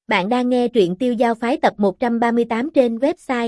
Bạn đang nghe truyện Tiêu Giao Phái tập 138 trên website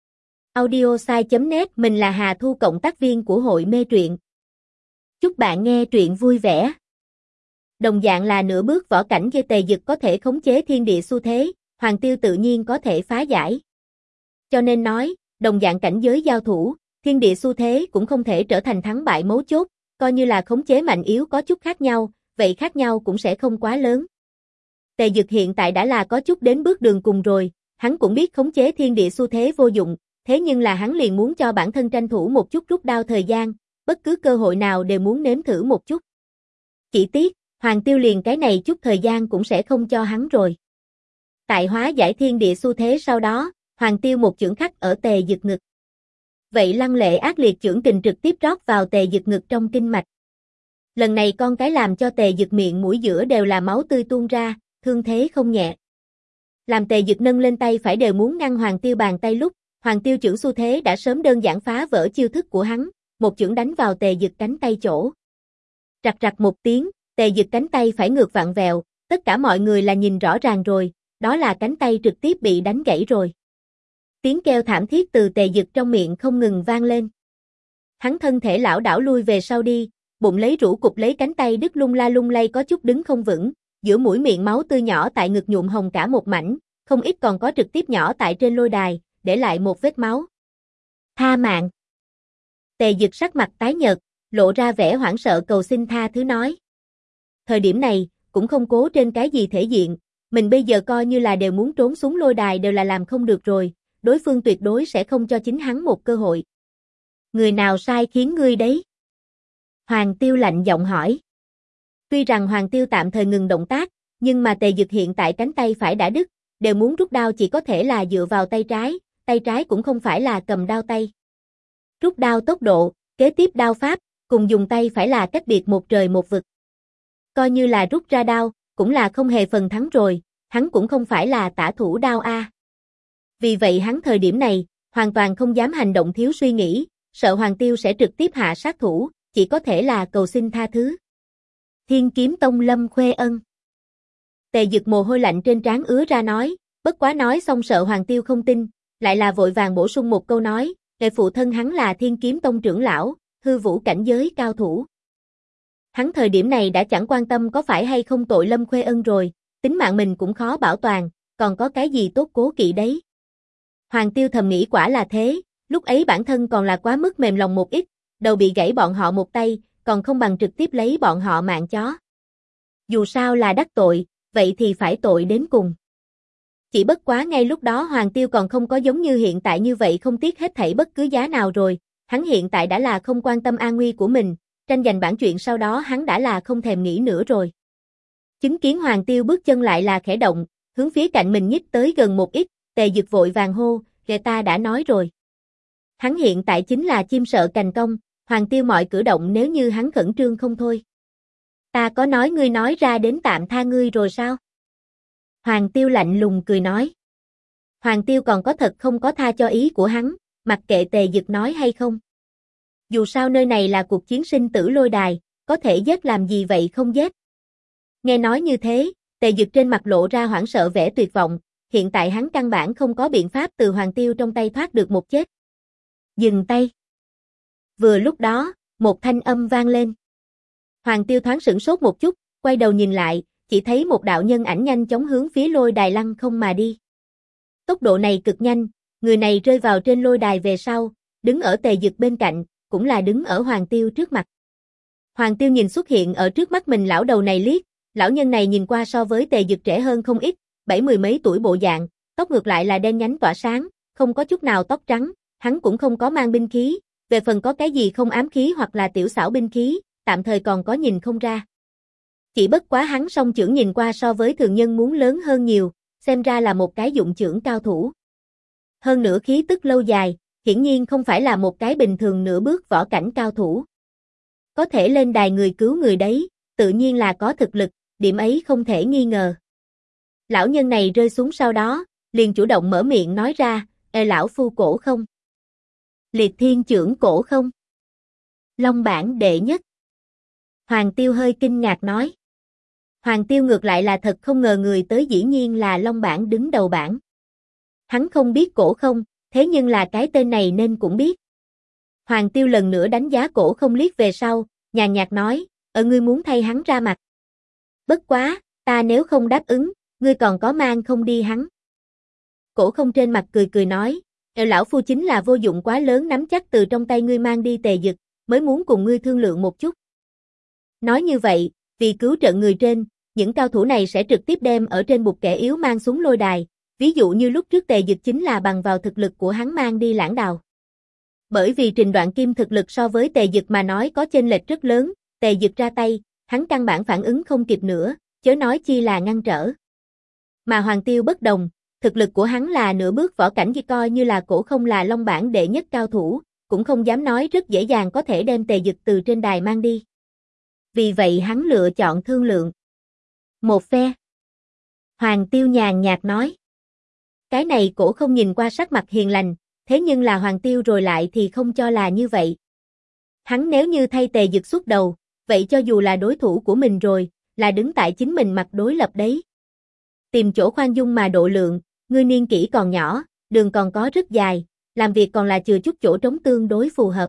audiosai.net. Mình là Hà Thu, cộng tác viên của hội mê truyện. Chúc bạn nghe truyện vui vẻ. Đồng dạng là nửa bước võ cảnh, Tề Dực có thể khống chế thiên địa xu thế, Hoàng Tiêu tự nhiên có thể phá giải. Cho nên nói, đồng dạng cảnh giới giao thủ, thiên địa xu thế cũng không thể trở thành thắng bại mấu chốt, coi như là khống chế mạnh yếu có chút khác nhau, vậy khác nhau cũng sẽ không quá lớn. Tề Dực hiện tại đã là có chút đến bước đường cùng rồi, hắn cũng biết khống chế thiên địa xu thế vô dụng, thế nhưng là hắn liền muốn cho bản thân tranh thủ một chút rút đao thời gian, bất cứ cơ hội nào đều muốn nếm thử một chút. Chỉ tiếc, Hoàng Tiêu liền cái này chút thời gian cũng sẽ không cho hắn rồi. Tại hóa giải thiên địa xu thế sau đó, Hoàng Tiêu một chưởng khắc ở Tề Dực ngực. Vậy lăng lệ ác liệt chưởng kình trực tiếp rót vào Tề Dực ngực trong kinh mạch. Lần này con cái làm cho Tề Dực miệng mũi giữa đều là máu tươi tuôn ra, thương thế không nhẹ. Làm Tề Dực nâng lên tay phải đều muốn ngăn Hoàng Tiêu bàn tay lúc, Hoàng Tiêu chưởng xu thế đã sớm đơn giản phá vỡ chiêu thức của hắn, một chưởng đánh vào Tề Dực cánh tay chỗ. Rạch rạch một tiếng, Tề Dực cánh tay phải ngược vặn vẹo, tất cả mọi người là nhìn rõ ràng rồi, đó là cánh tay trực tiếp bị đánh gãy rồi. Tiếng kêu thảm thiết từ Tề Dực trong miệng không ngừng vang lên. Hắn thân thể lảo đảo lui về sau đi, bụng lấy rũ cục lấy cánh tay đứt lung lay có chút đứng không vững. Giữa mũi miệng máu tươi nhỏ tại ngực nhuộm hồng cả một mảnh, không ít còn có trực tiếp nhỏ tại trên lôi đài, để lại một vết máu. Tha mạng. Tề Dực sắc mặt tái nhợt, lộ ra vẻ hoảng sợ cầu xin tha thứ nói. Thời điểm này, cũng không cố trên cái gì thể diện, mình bây giờ coi như là đều muốn trốn xuống lôi đài đều là làm không được rồi, đối phương tuyệt đối sẽ không cho chính hắn một cơ hội. Người nào sai khiến ngươi đấy? Hoàng Tiêu lạnh giọng hỏi. Tuy rằng Hoàng Tiêu tạm thời ngừng động tác, nhưng mà Tề Dực hiện tại cánh tay phải đã đứt, đều muốn rút đao chỉ có thể là dựa vào tay trái cũng không phải là cầm đao tay. Rút đao tốc độ, kế tiếp đao pháp, cùng dùng tay phải là cách biệt một trời một vực. Coi như là rút ra đao, cũng là không hề phần thắng rồi, hắn cũng không phải là tả thủ đao a. Vì vậy hắn thời điểm này, hoàn toàn không dám hành động thiếu suy nghĩ, sợ Hoàng Tiêu sẽ trực tiếp hạ sát thủ, chỉ có thể là cầu xin tha thứ. Thiên Kiếm Tông Lâm Khuê Ân. Tề Dực mồ hôi lạnh trên trán ứa ra nói, bất quá nói xong sợ Hoàng Tiêu không tin, lại là vội vàng bổ sung một câu nói, đệ phụ thân hắn là Thiên Kiếm Tông trưởng lão, hư vũ cảnh giới cao thủ. Hắn thời điểm này đã chẳng quan tâm có phải hay không tội Lâm Khuê Ân rồi, tính mạng mình cũng khó bảo toàn, còn có cái gì tốt cố kỵ đấy. Hoàng Tiêu thầm nghĩ quả là thế, lúc ấy bản thân còn là quá mức mềm lòng một ít, đầu bị gãy bọn họ một tay, còn không bằng trực tiếp lấy bọn họ mạng chó. Dù sao là đắc tội, vậy thì phải tội đến cùng. Chỉ bất quá ngay lúc đó Hoàng Tiêu còn không có giống như hiện tại như vậy không tiếc hết thảy bất cứ giá nào rồi, hắn hiện tại đã là không quan tâm an nguy của mình, tranh giành bản chuyện sau đó hắn đã là không thèm nghĩ nữa rồi. Chứng kiến Hoàng Tiêu bước chân lại là khẽ động, hướng phía cạnh mình nhích tới gần một ít, Tề Dực vội vàng hô, người ta đã nói rồi. Hắn hiện tại chính là chim sợ cành cong, Hoàng Tiêu mọi cử động nếu như hắn khẩn trương không thôi. Ta có nói ngươi nói ra đến tạm tha ngươi rồi sao? Hoàng Tiêu lạnh lùng cười nói. Hoàng Tiêu còn có thật không có tha cho ý của hắn, mặc kệ Tề Dực nói hay không. Dù sao nơi này là cuộc chiến sinh tử lôi đài, có thể giết làm gì vậy không giết. Nghe nói như thế, Tề Dực trên mặt lộ ra hoảng sợ vẻ tuyệt vọng, hiện tại hắn căn bản không có biện pháp từ Hoàng Tiêu trong tay thoát được một chết. Dừng tay. Vừa lúc đó, một thanh âm vang lên. Hoàng Tiêu thoáng sửng sốt một chút, quay đầu nhìn lại, chỉ thấy một đạo nhân ảnh nhanh chóng hướng phía lôi đài lăng không mà đi. Tốc độ này cực nhanh, người này rơi vào trên lôi đài về sau, đứng ở Tề Dực bên cạnh, cũng là đứng ở Hoàng Tiêu trước mặt. Hoàng Tiêu nhìn xuất hiện ở trước mắt mình lão đầu này liếc, lão nhân này nhìn qua so với Tề Dực trẻ hơn không ít, 70 mấy tuổi bộ dạng, tóc ngược lại là đen nhánh tỏa sáng, không có chút nào tóc trắng, hắn cũng không có mang binh khí, về phần có cái gì không ám khí hoặc là tiểu xảo binh khí, tạm thời còn có nhìn không ra. Chỉ bất quá hắn song chưởng nhìn qua so với thường nhân muốn lớn hơn nhiều, xem ra là một cái dụng chưởng cao thủ. Hơn nữa khí tức lâu dài, hiển nhiên không phải là một cái bình thường nửa bước võ cảnh cao thủ. Có thể lên đài người cứu người đấy, tự nhiên là có thực lực, điểm ấy không thể nghi ngờ. Lão nhân này rơi xuống sau đó, liền chủ động mở miệng nói ra, lão phu cổ không? Liệt thiên chưởng cổ không? Long bảng đệ nhất. Hoàng Tiêu hơi kinh ngạc nói. Hoàng Tiêu ngược lại là thật không ngờ người tới dĩ nhiên là Long Bản đứng đầu bảng. Hắn không biết Cổ Không, thế nhưng là cái tên này nên cũng biết. Hoàng Tiêu lần nữa đánh giá Cổ Không liếc về sau, nhàn nhạt nói, ngươi muốn thay hắn ra mặt. Bất quá, ta nếu không đáp ứng, ngươi còn có mang không đi hắn. Cổ Không trên mặt cười cười nói, lão phu chính là vô dụng quá lớn nắm chắc từ trong tay ngươi mang đi Tề Dực, mới muốn cùng ngươi thương lượng một chút. Nói như vậy, vì cứu trợ người trên, những cao thủ này sẽ trực tiếp đem ở trên bục kẻ yếu mang xuống lôi đài, ví dụ như lúc trước Tề Dực chính là bằng vào thực lực của hắn mang đi Lãng Đào. Bởi vì Trình Đoạn Kim thực lực so với Tề Dực mà nói có chênh lệch rất lớn, Tề Dực ra tay, hắn căn bản phản ứng không kịp nữa, chớ nói chi là ngăn trở. Mà Hoàng Tiêu bất đồng, thực lực của hắn là nửa bước võ cảnh, coi như là Cổ Không là Long Bản đệ nhất cao thủ, cũng không dám nói rất dễ dàng có thể đem Tề Dực từ trên đài mang đi. Vì vậy hắn lựa chọn thương lượng. Một phe. Hoàng Tiêu nhàn nhạt nói. Cái này Cổ Không nhìn qua sắc mặt hiền lành, thế nhưng là Hoàng Tiêu rồi lại thì không cho là như vậy. Hắn nếu như thay Tề Dực xuất đầu, vậy cho dù là đối thủ của mình rồi, là đứng tại chính mình mặt đối lập đấy. Tìm chỗ khoan dung mà độ lượng, ngươi niên kỷ còn nhỏ, đường còn có rất dài, làm việc còn là chừa chút chỗ trống tương đối phù hợp.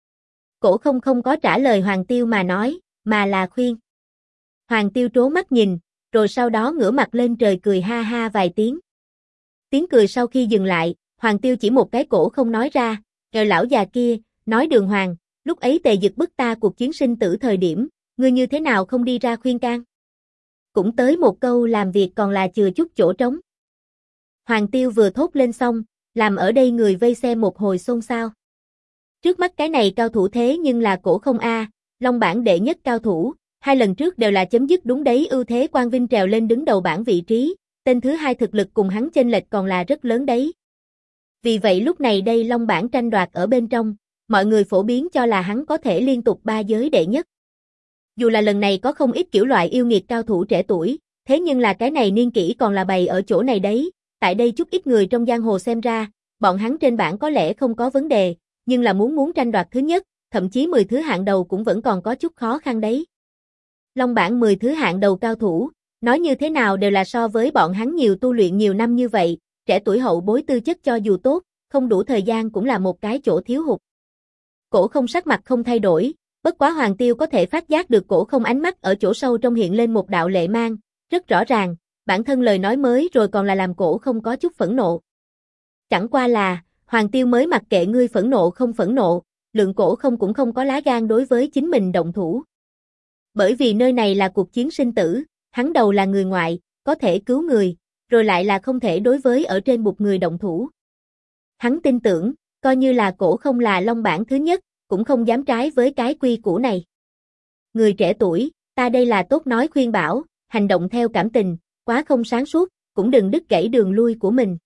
Cổ Không không có trả lời Hoàng Tiêu mà nói, mà là khuyên. Hoàng Tiêu trố mắt nhìn, rồi sau đó ngửa mặt lên trời cười ha ha vài tiếng. Tiếng cười sau khi dừng lại, Hoàng Tiêu chỉ một cái Cổ Không nói ra, lão già kia, nói đường hoàng, lúc ấy Tề Dực bức ta cuộc chiến sinh tử thời điểm, ngươi như thế nào không đi ra khuyên can? Cũng tới một câu làm việc còn là chừa chút chỗ trống. Hoàng Tiêu vừa thốt lên xong, làm ở đây người vây xem một hồi xôn xao. Trước mắt cái này cao thủ thế nhưng là Cổ Không a, Long Bản đệ nhất cao thủ, hai lần trước đều là chấm dứt đúng đấy, ưu thế Quang Vinh trèo lên đứng đầu bảng vị trí, tên thứ hai thực lực cùng hắn chênh lệch còn là rất lớn đấy. Vì vậy lúc này đây Long Bản tranh đoạt ở bên trong, mọi người phổ biến cho là hắn có thể liên tục ba giới đệ nhất. Dù là lần này có không ít kiểu loại yêu nghiệt cao thủ trẻ tuổi, thế nhưng là cái này niên kỷ còn là bày ở chỗ này đấy, tại đây chút ít người trong giang hồ xem ra, bọn hắn trên bảng có lẽ không có vấn đề, nhưng là muốn tranh đoạt thứ nhất, thậm chí 10 thứ hạng đầu cũng vẫn còn có chút khó khăn đấy. Long Bản 10 thứ hạng đầu cao thủ, nói như thế nào đều là so với bọn hắn nhiều tu luyện nhiều năm như vậy, trẻ tuổi hậu bối tư chất cho dù tốt, không đủ thời gian cũng là một cái chỗ thiếu hụt. Cổ Không sắc mặt không thay đổi, bất quá Hoàng Tiêu có thể phát giác được Cổ Không ánh mắt ở chỗ sâu trong hiện lên một đạo lệ mang, rất rõ ràng, bản thân lời nói mới rồi còn là làm Cổ Không có chút phẫn nộ. Chẳng qua là, Hoàng Tiêu mới mặc kệ ngươi phẫn nộ không phẫn nộ, lượng Cổ Không cũng không có lá gan đối với chính mình động thủ. Bởi vì nơi này là cuộc chiến sinh tử, hắn đầu là người ngoại, có thể cứu người, rồi lại là không thể đối với ở trên một người động thủ. Hắn tin tưởng, coi như là Cổ Không là Long Bản thứ nhất, cũng không dám trái với cái quy củ này. Người trẻ tuổi, ta đây là tốt nói khuyên bảo, hành động theo cảm tình, quá không sáng suốt, cũng đừng đứt gãy đường lui của mình.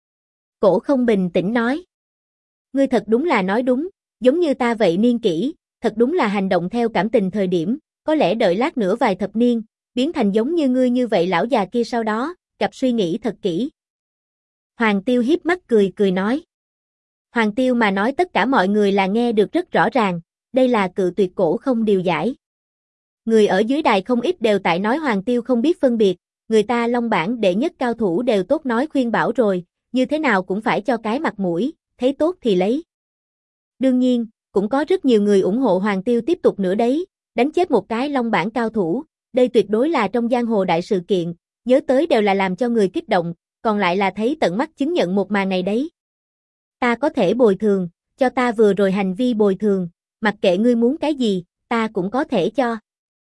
Cổ Không bình tĩnh nói. Ngươi thật đúng là nói đúng, giống như ta vậy niên kỷ, thật đúng là hành động theo cảm tình thời điểm, có lẽ đợi lát nữa vài thập niên, biến thành giống như ngươi như vậy lão già kia sau đó, gặp suy nghĩ thật kỹ. Hoàng Tiêu hiếp mắt cười cười nói. Hoàng Tiêu mà nói tất cả mọi người là nghe được rất rõ ràng, đây là cự tuyệt Cổ Không điều giải. Người ở dưới đài không ít đều tại nói Hoàng Tiêu không biết phân biệt, người ta Long Bản đệ nhất cao thủ đều tốt nói khuyên bảo rồi, như thế nào cũng phải cho cái mặt mũi, thấy tốt thì lấy. Đương nhiên, cũng có rất nhiều người ủng hộ Hoàng Tiêu tiếp tục nữa đấy, đánh chết một cái Long Bản cao thủ, đây tuyệt đối là trong giang hồ đại sự kiện, nhớ tới đều là làm cho người kích động, còn lại là thấy tận mắt chứng nhận một màn này đấy. Ta có thể bồi thường, cho ta vừa rồi hành vi bồi thường, mặc kệ ngươi muốn cái gì, ta cũng có thể cho.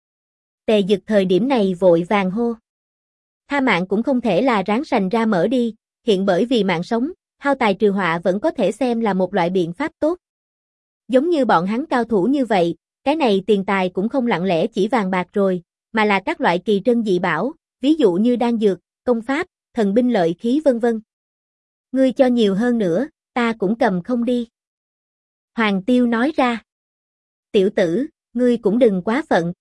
Tề Dực thời điểm này vội vàng hô. Tha mạng cũng không thể là ráng sành ra mở đi, hiện bởi vì mạng sống, hao tài trừ họa vẫn có thể xem là một loại biện pháp tốt. Giống như bọn hắn cao thủ như vậy, cái này tiền tài cũng không lặng lẽ chỉ vàng bạc rồi, mà là các loại kỳ trân dị bảo, ví dụ như đan dược, công pháp, thần binh lợi khí vân vân. Ngươi cho nhiều hơn nữa, ta cũng cầm không đi. Hoàng Tiêu nói ra. Tiểu tử, ngươi cũng đừng quá phận.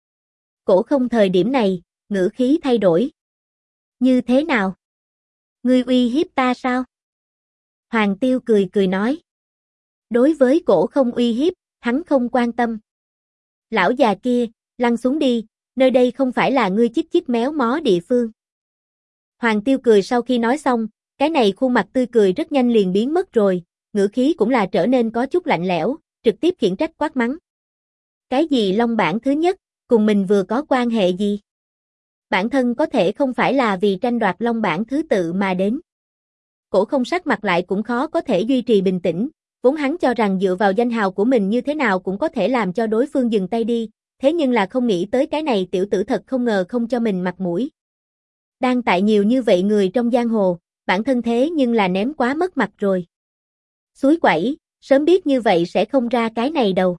Cổ Không thời điểm này, ngữ khí thay đổi. Như thế nào? Ngươi uy hiếp ta sao? Hoàng Tiêu cười cười nói. Đối với Cổ Không uy hiếp, hắn không quan tâm. Lão già kia, lăn xuống đi, Nơi đây không phải là ngươi chích chích méo mó địa phương. Hoàng Tiêu cười sau khi nói xong, cái này khuôn mặt tươi cười rất nhanh liền biến mất rồi, ngữ khí cũng là trở nên có chút lạnh lẽo, trực tiếp khiển trách quát mắng. Cái gì Long Bản thứ nhất, cùng mình vừa có quan hệ gì? Bản thân có thể không phải là vì tranh đoạt Long Bản thứ tự mà đến. Cổ không sắc mặt lại cũng khó có thể duy trì bình tĩnh, vốn hắn cho rằng dựa vào danh hào của mình như thế nào cũng có thể làm cho đối phương dừng tay đi, thế nhưng là không nghĩ tới cái này tiểu tử thật không ngờ không cho mình mặt mũi. Đang tại nhiều như vậy người trong giang hồ, bản thân thế nhưng là ném quá mất mặt rồi. Xúi quẩy, sớm biết như vậy sẽ không ra cái này đâu.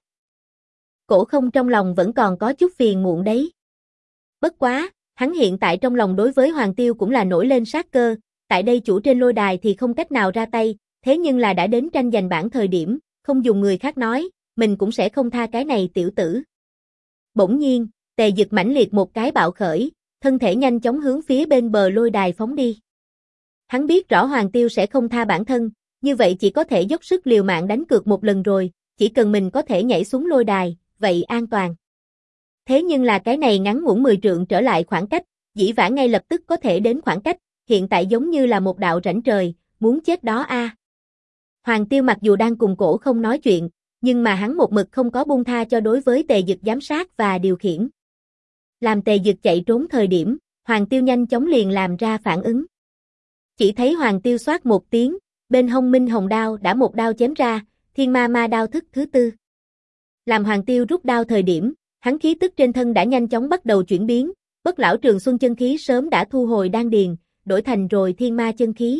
Cổ không trong lòng vẫn còn có chút phiền muộn đấy. Bất quá, hắn hiện tại trong lòng đối với Hoàng Tiêu cũng là nổi lên sát cơ, tại đây chủ trên lôi đài thì không cách nào ra tay, thế nhưng là đã đến tranh giành bảng thời điểm, không dùng người khác nói, mình cũng sẽ không tha cái này tiểu tử. Bỗng nhiên, Tề Dực mãnh liệt một cái bạo khởi, thân thể nhanh chóng hướng phía bên bờ lôi đài phóng đi. Hắn biết rõ Hoàng Tiêu sẽ không tha bản thân, như vậy chỉ có thể dốc sức liều mạng đánh cược một lần rồi, chỉ cần mình có thể nhảy xuống lôi đài, vậy an toàn. Thế nhưng là cái này ngắn ngủn 10 trượng trở lại khoảng cách, dĩ vãng ngay lập tức có thể đến khoảng cách, hiện tại giống như là một đạo rãnh trời, muốn chết đó a. Hoàng Tiêu mặc dù đang cùng Cổ không nói chuyện, nhưng mà hắn một mực không có buông tha cho đối với Tề Dực giám sát và điều khiển. Làm Tề Dực chạy trốn thời điểm, Hoàng Tiêu nhanh chóng liền làm ra phản ứng. Chỉ thấy Hoàng Tiêu xoát một tiếng, bên hông minh hồng đao đã một đao chém ra, thiên ma ma đao thức thứ tư. Làm Hoàng Tiêu rút đao thời điểm, hắn khí tức trên thân đã nhanh chóng bắt đầu chuyển biến, bất lão trường xuân chân khí sớm đã thu hồi đan điền, đổi thành rồi thiên ma chân khí.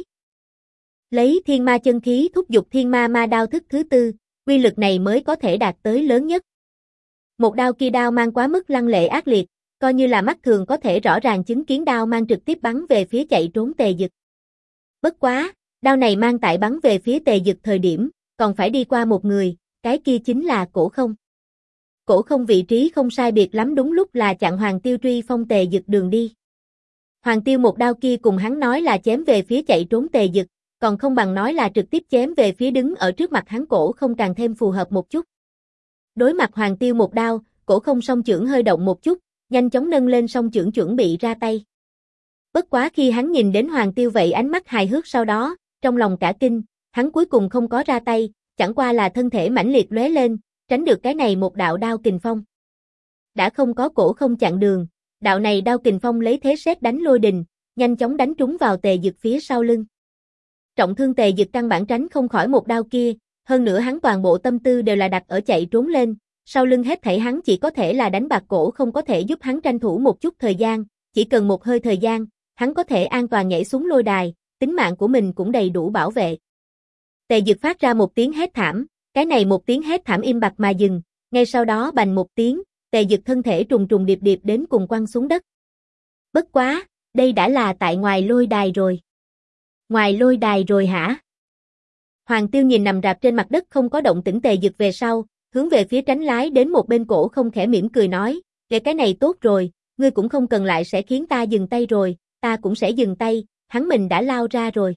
Lấy thiên ma chân khí thúc giục thiên ma ma đao thức thứ tư, uy lực này mới có thể đạt tới lớn nhất. Một đao kia đao mang quá mức lăng lệ ác liệt, coi như là mắt thường có thể rõ ràng chứng kiến đao mang trực tiếp bắn về phía chạy trốn Tề Dực. Bất quá, đao này mang tại bắn về phía Tề Dực thời điểm, còn phải đi qua một người, cái kia chính là Cổ Không. Cổ Không vị trí không sai biệt lắm đúng lúc là chặn Hoàng Tiêu truy phong Tề Dực đường đi. Hoàng Tiêu một đao kia cùng hắn nói là chém về phía chạy trốn Tề Dực, còn không bằng nói là trực tiếp chém về phía đứng ở trước mặt hắn Cổ Không càng thêm phù hợp một chút. Đối mặt Hoàng Tiêu một đao, Cổ Không song chưởng hơi động một chút, nhanh chóng nâng lên song chưởng chuẩn bị ra tay. Bất quá khi hắn nhìn đến Hoàng Tiêu vậy ánh mắt hài hước sau đó, trong lòng cả kinh, hắn cuối cùng không có ra tay, chẳng qua là thân thể mãnh liệt lóe lên, tránh được cái này một đạo đao kình phong. Đã không có Cổ Không chặn đường, đạo này đao kình phong lấy thế sét đánh lôi đình, nhanh chóng đánh trúng vào Tề Dực phía sau lưng. Trọng thương Tề Dực căn bản tránh không khỏi một đao kia, hơn nữa hắn toàn bộ tâm tư đều là đặt ở chạy trốn lên, sau lưng hết thảy hắn chỉ có thể là đánh bạc Cổ không có thể giúp hắn tranh thủ một chút thời gian, chỉ cần một hơi thời gian, hắn có thể an toàn nhảy xuống lôi đài, tính mạng của mình cũng đầy đủ bảo vệ. Tề Dực phát ra một tiếng hét thảm, cái này một tiếng hét thảm im bặt mà dừng, ngay sau đó bành một tiếng, Tề Dực thân thể trùng trùng điệp điệp đến cùng quăng xuống đất. Bất quá, đây đã là tại ngoài lôi đài rồi. Ngoài lôi đài rồi hả? Hoàng Tiêu nhìn nằm rạp trên mặt đất không có động tĩnh Tề Dực về sau, hướng về phía tránh lái đến một bên Cổ Không khẽ mỉm cười nói, "Vậy cái này tốt rồi, ngươi cũng không cần lại sẽ khiến ta dừng tay rồi, ta cũng sẽ dừng tay." Hắn mình đã lao ra rồi.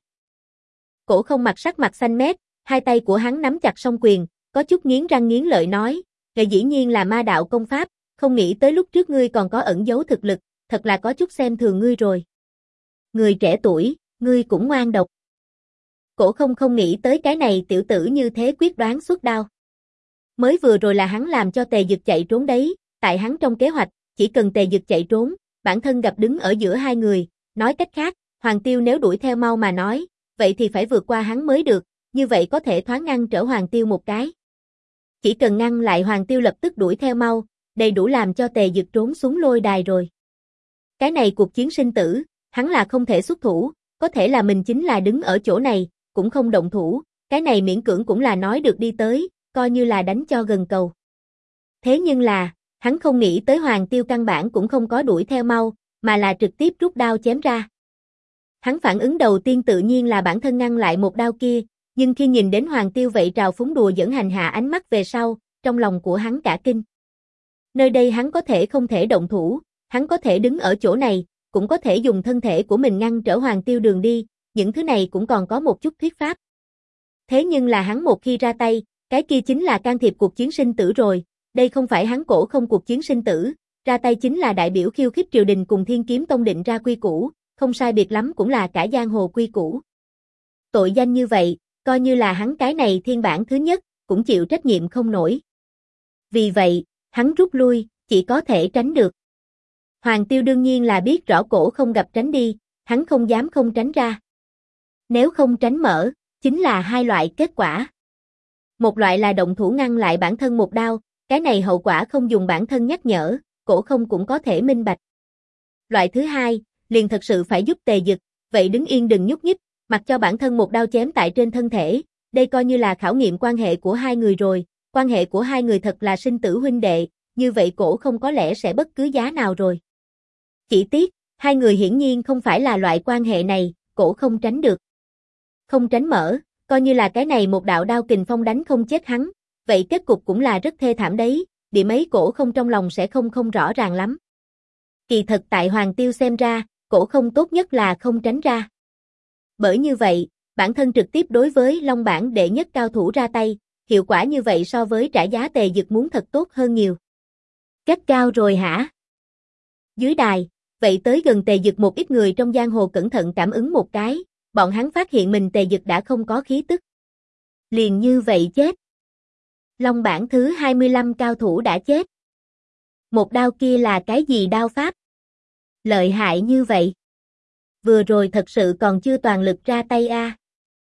Cổ Không mặt sắc mặt xanh mét, hai tay của hắn nắm chặt song quyền, có chút nghiến răng nghiến lợi nói, "Vậy dĩ nhiên là ma đạo công pháp, không nghĩ tới lúc trước ngươi còn có ẩn giấu thực lực, thật là có chút xem thường ngươi rồi. Người trẻ tuổi, ngươi cũng ngoan độc." Cổ Không không nghĩ tới cái này tiểu tử như thế quyết đoán xuất đao. Mới vừa rồi là hắn làm cho Tề Dực chạy trốn đấy, tại hắn trong kế hoạch, chỉ cần Tề Dực chạy trốn, bản thân gặp đứng ở giữa hai người, nói cách khác, Hoàng Tiêu nếu đuổi theo mau mà nói, vậy thì phải vượt qua hắn mới được, như vậy có thể thoáng ngăn trở Hoàng Tiêu một cái. Chỉ cần ngăn lại Hoàng Tiêu lập tức đuổi theo mau, đầy đủ làm cho Tề Dực trốn xuống lôi đài rồi. Cái này cuộc chiến sinh tử, hắn là không thể xuất thủ, có thể là mình chính là đứng ở chỗ này, cũng không động thủ, cái này miễn cưỡng cũng là nói được đi tới, coi như là đánh cho gần cầu. Thế nhưng là, hắn không nghĩ tới Hoàng Tiêu căn bản cũng không có đuổi theo mau, mà là trực tiếp rút đao chém ra. Hắn phản ứng đầu tiên tự nhiên là bản thân ngăn lại một đao kia, nhưng khi nhìn đến Hoàng Tiêu vậy trào phúng đùa giỡn hành hạ ánh mắt về sau, trong lòng của hắn cả kinh. Nơi đây hắn có thể không thể động thủ, hắn có thể đứng ở chỗ này, cũng có thể dùng thân thể của mình ngăn trở Hoàng Tiêu đường đi, những thứ này cũng còn có một chút thuyết pháp. Thế nhưng là hắn một khi ra tay, cái kia chính là can thiệp cuộc chiến sinh tử rồi, đây không phải hắn Cổ Không cuộc chiến sinh tử, ra tay chính là đại biểu khiêu khích triều đình cùng Thiên Kiếm Tông định ra quy củ, không sai biệt lắm cũng là cả giang hồ quy củ. Tội danh như vậy, coi như là hắn cái này thiên bản thứ nhất, cũng chịu trách nhiệm không nổi. Vì vậy, hắn rút lui, chỉ có thể tránh được. Hoàng Tiêu đương nhiên là biết rõ Cổ Không gặp tránh đi, hắn không dám không tránh ra. Nếu không tránh mở, chính là hai loại kết quả. Một loại là động thủ ngăn lại bản thân một đao, cái này hậu quả không dùng bản thân nhắc nhở, Cổ Không cũng có thể minh bạch. Loại thứ hai, liền thật sự phải giúp Tề Dực, vậy đứng yên đừng nhúc nhích, mặc cho bản thân một đao chém tại trên thân thể, đây coi như là khảo nghiệm quan hệ của hai người rồi, quan hệ của hai người thật là sinh tử huynh đệ, như vậy Cổ Không có lẽ sẽ bất cứ giá nào rồi. Chỉ tiếc, hai người hiển nhiên không phải là loại quan hệ này, Cổ Không tránh được. Không tránh mở, coi như là cái này một đạo đao kình phong đánh không chết hắn, vậy kết cục cũng là rất thê thảm đấy, điểm ấy Cổ Không trong lòng sẽ không rõ ràng lắm. Kỳ thật tại Hoàng Tiêu xem ra, Cổ Không tốt nhất là không tránh ra. Bởi như vậy, bản thân trực tiếp đối với Long Bảng đệ nhất cao thủ ra tay, hiệu quả như vậy so với trả giá Tề Dực muốn thật tốt hơn nhiều. Cách cao rồi hả? Dưới đài, vậy tới gần Tề Dực một ít người trong giang hồ cẩn thận cảm ứng một cái, bọn hắn phát hiện mình Tề Dực đã không có khí tức. Liền như vậy chết. Long Bảng thứ 25 cao thủ đã chết. Một đao kia là cái gì đao pháp? Lợi hại như vậy. Vừa rồi thật sự còn chưa toàn lực ra tay a.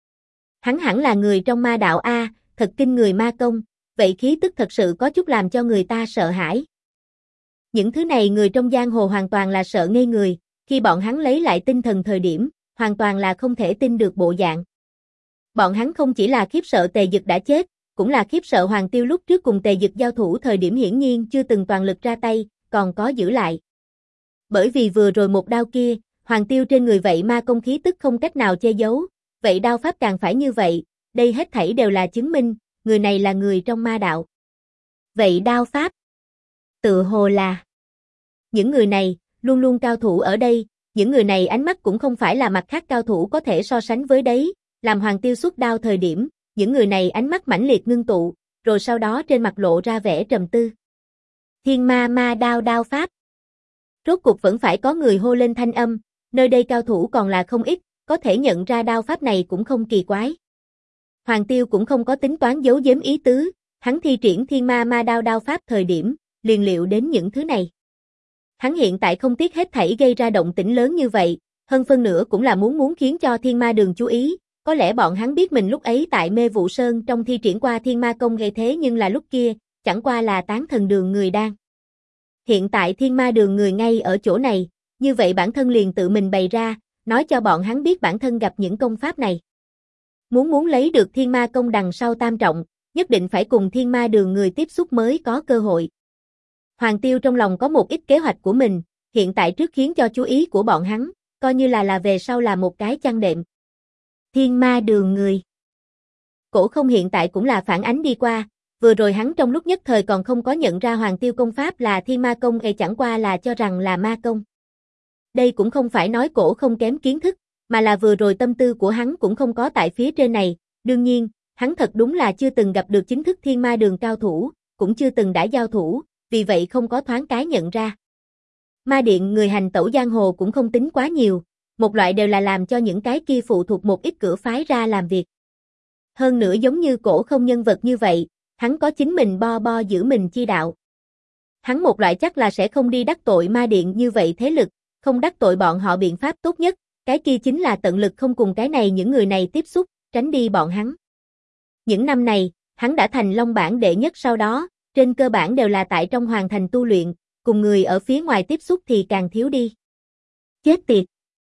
Hắn hẳn là người trong ma đạo a, thật kinh người ma công, vậy khí tức thật sự có chút làm cho người ta sợ hãi. Những thứ này người trong giang hồ hoàn toàn là sợ ngây người, khi bọn hắn lấy lại tinh thần thời điểm, hoàn toàn là không thể tin được bộ dạng. Bọn hắn không chỉ là khiếp sợ Tề Dực đã chết, cũng là khiếp sợ Hoàng Tiêu lúc trước cùng Tề Dực giao thủ thời điểm hiển nhiên chưa từng toàn lực ra tay, còn có giữ lại. Bởi vì vừa rồi một đao kia, Hoàng Tiêu trên người vậy ma công khí tức không cách nào che giấu, vậy đao pháp càng phải như vậy, đây hết thảy đều là chứng minh, người này là người trong ma đạo. Vậy đao pháp? Tự hồ là những người này, luôn luôn cao thủ ở đây, những người này ánh mắt cũng không phải là mặt khác cao thủ có thể so sánh với đấy, làm Hoàng Tiêu xuất đao thời điểm, những người này ánh mắt mãnh liệt ngưng tụ, rồi sau đó trên mặt lộ ra vẻ trầm tư. Thiên ma ma đao đao pháp. Rốt cuộc vẫn phải có người hô lên thanh âm, nơi đây cao thủ còn là không ít, có thể nhận ra đao pháp này cũng không kỳ quái. Hoàng Tiêu cũng không có tính toán giấu giếm ý tứ, hắn thi triển thiên ma ma đao đao pháp thời điểm, liền liệu đến những thứ này. Hắn hiện tại không tiếc hết thảy gây ra động tĩnh lớn như vậy, hơn phân nửa cũng là muốn khiến cho Thiên Ma Đường chú ý, có lẽ bọn hắn biết mình lúc ấy tại Mê Vụ Sơn trong thi triển qua Thiên Ma Công gây thế nhưng là lúc kia, chẳng qua là Tán Thần Đường người đang. Hiện tại Thiên Ma Đường người ngay ở chỗ này, như vậy bản thân liền tự mình bày ra, nói cho bọn hắn biết bản thân gặp những công pháp này. Muốn lấy được Thiên Ma Công đằng sau tam trọng, nhất định phải cùng Thiên Ma Đường người tiếp xúc mới có cơ hội. Hoàng Tiêu trong lòng có một ít kế hoạch của mình, hiện tại trước khiến cho chú ý của bọn hắn, coi như là về sau là một cái chăn đệm. Thiên Ma Đường người. Cổ Không hiện tại cũng là phản ánh đi qua, vừa rồi hắn trong lúc nhất thời còn không có nhận ra Hoàng Tiêu công pháp là Thiên Ma Công chẳng qua là cho rằng là ma công. Đây cũng không phải nói Cổ Không kém kiến thức, mà là vừa rồi tâm tư của hắn cũng không có tại phía trên này, đương nhiên, hắn thật đúng là chưa từng gặp được chính thức Thiên Ma Đường cao thủ, cũng chưa từng đã giao thủ, vì vậy không có thoáng cái nhận ra. Ma điện người hành tẩu giang hồ cũng không tính quá nhiều, một loại đều là làm cho những cái kia phụ thuộc một ít cửa phái ra làm việc. Hơn nữa giống như Cổ Không nhân vật như vậy, hắn có chính mình bo giữ mình chi đạo. Hắn một loại chắc là sẽ không đi đắc tội ma điện như vậy thế lực, không đắc tội bọn họ biện pháp tốt nhất, cái kia chính là tận lực không cùng cái này những người này tiếp xúc, tránh đi bọn hắn. Những năm này, hắn đã thành Long Bảng đệ nhất sau đó, trên cơ bản đều là tại trong hoàng thành tu luyện, cùng người ở phía ngoài tiếp xúc thì càng thiếu đi. Chết tiệt!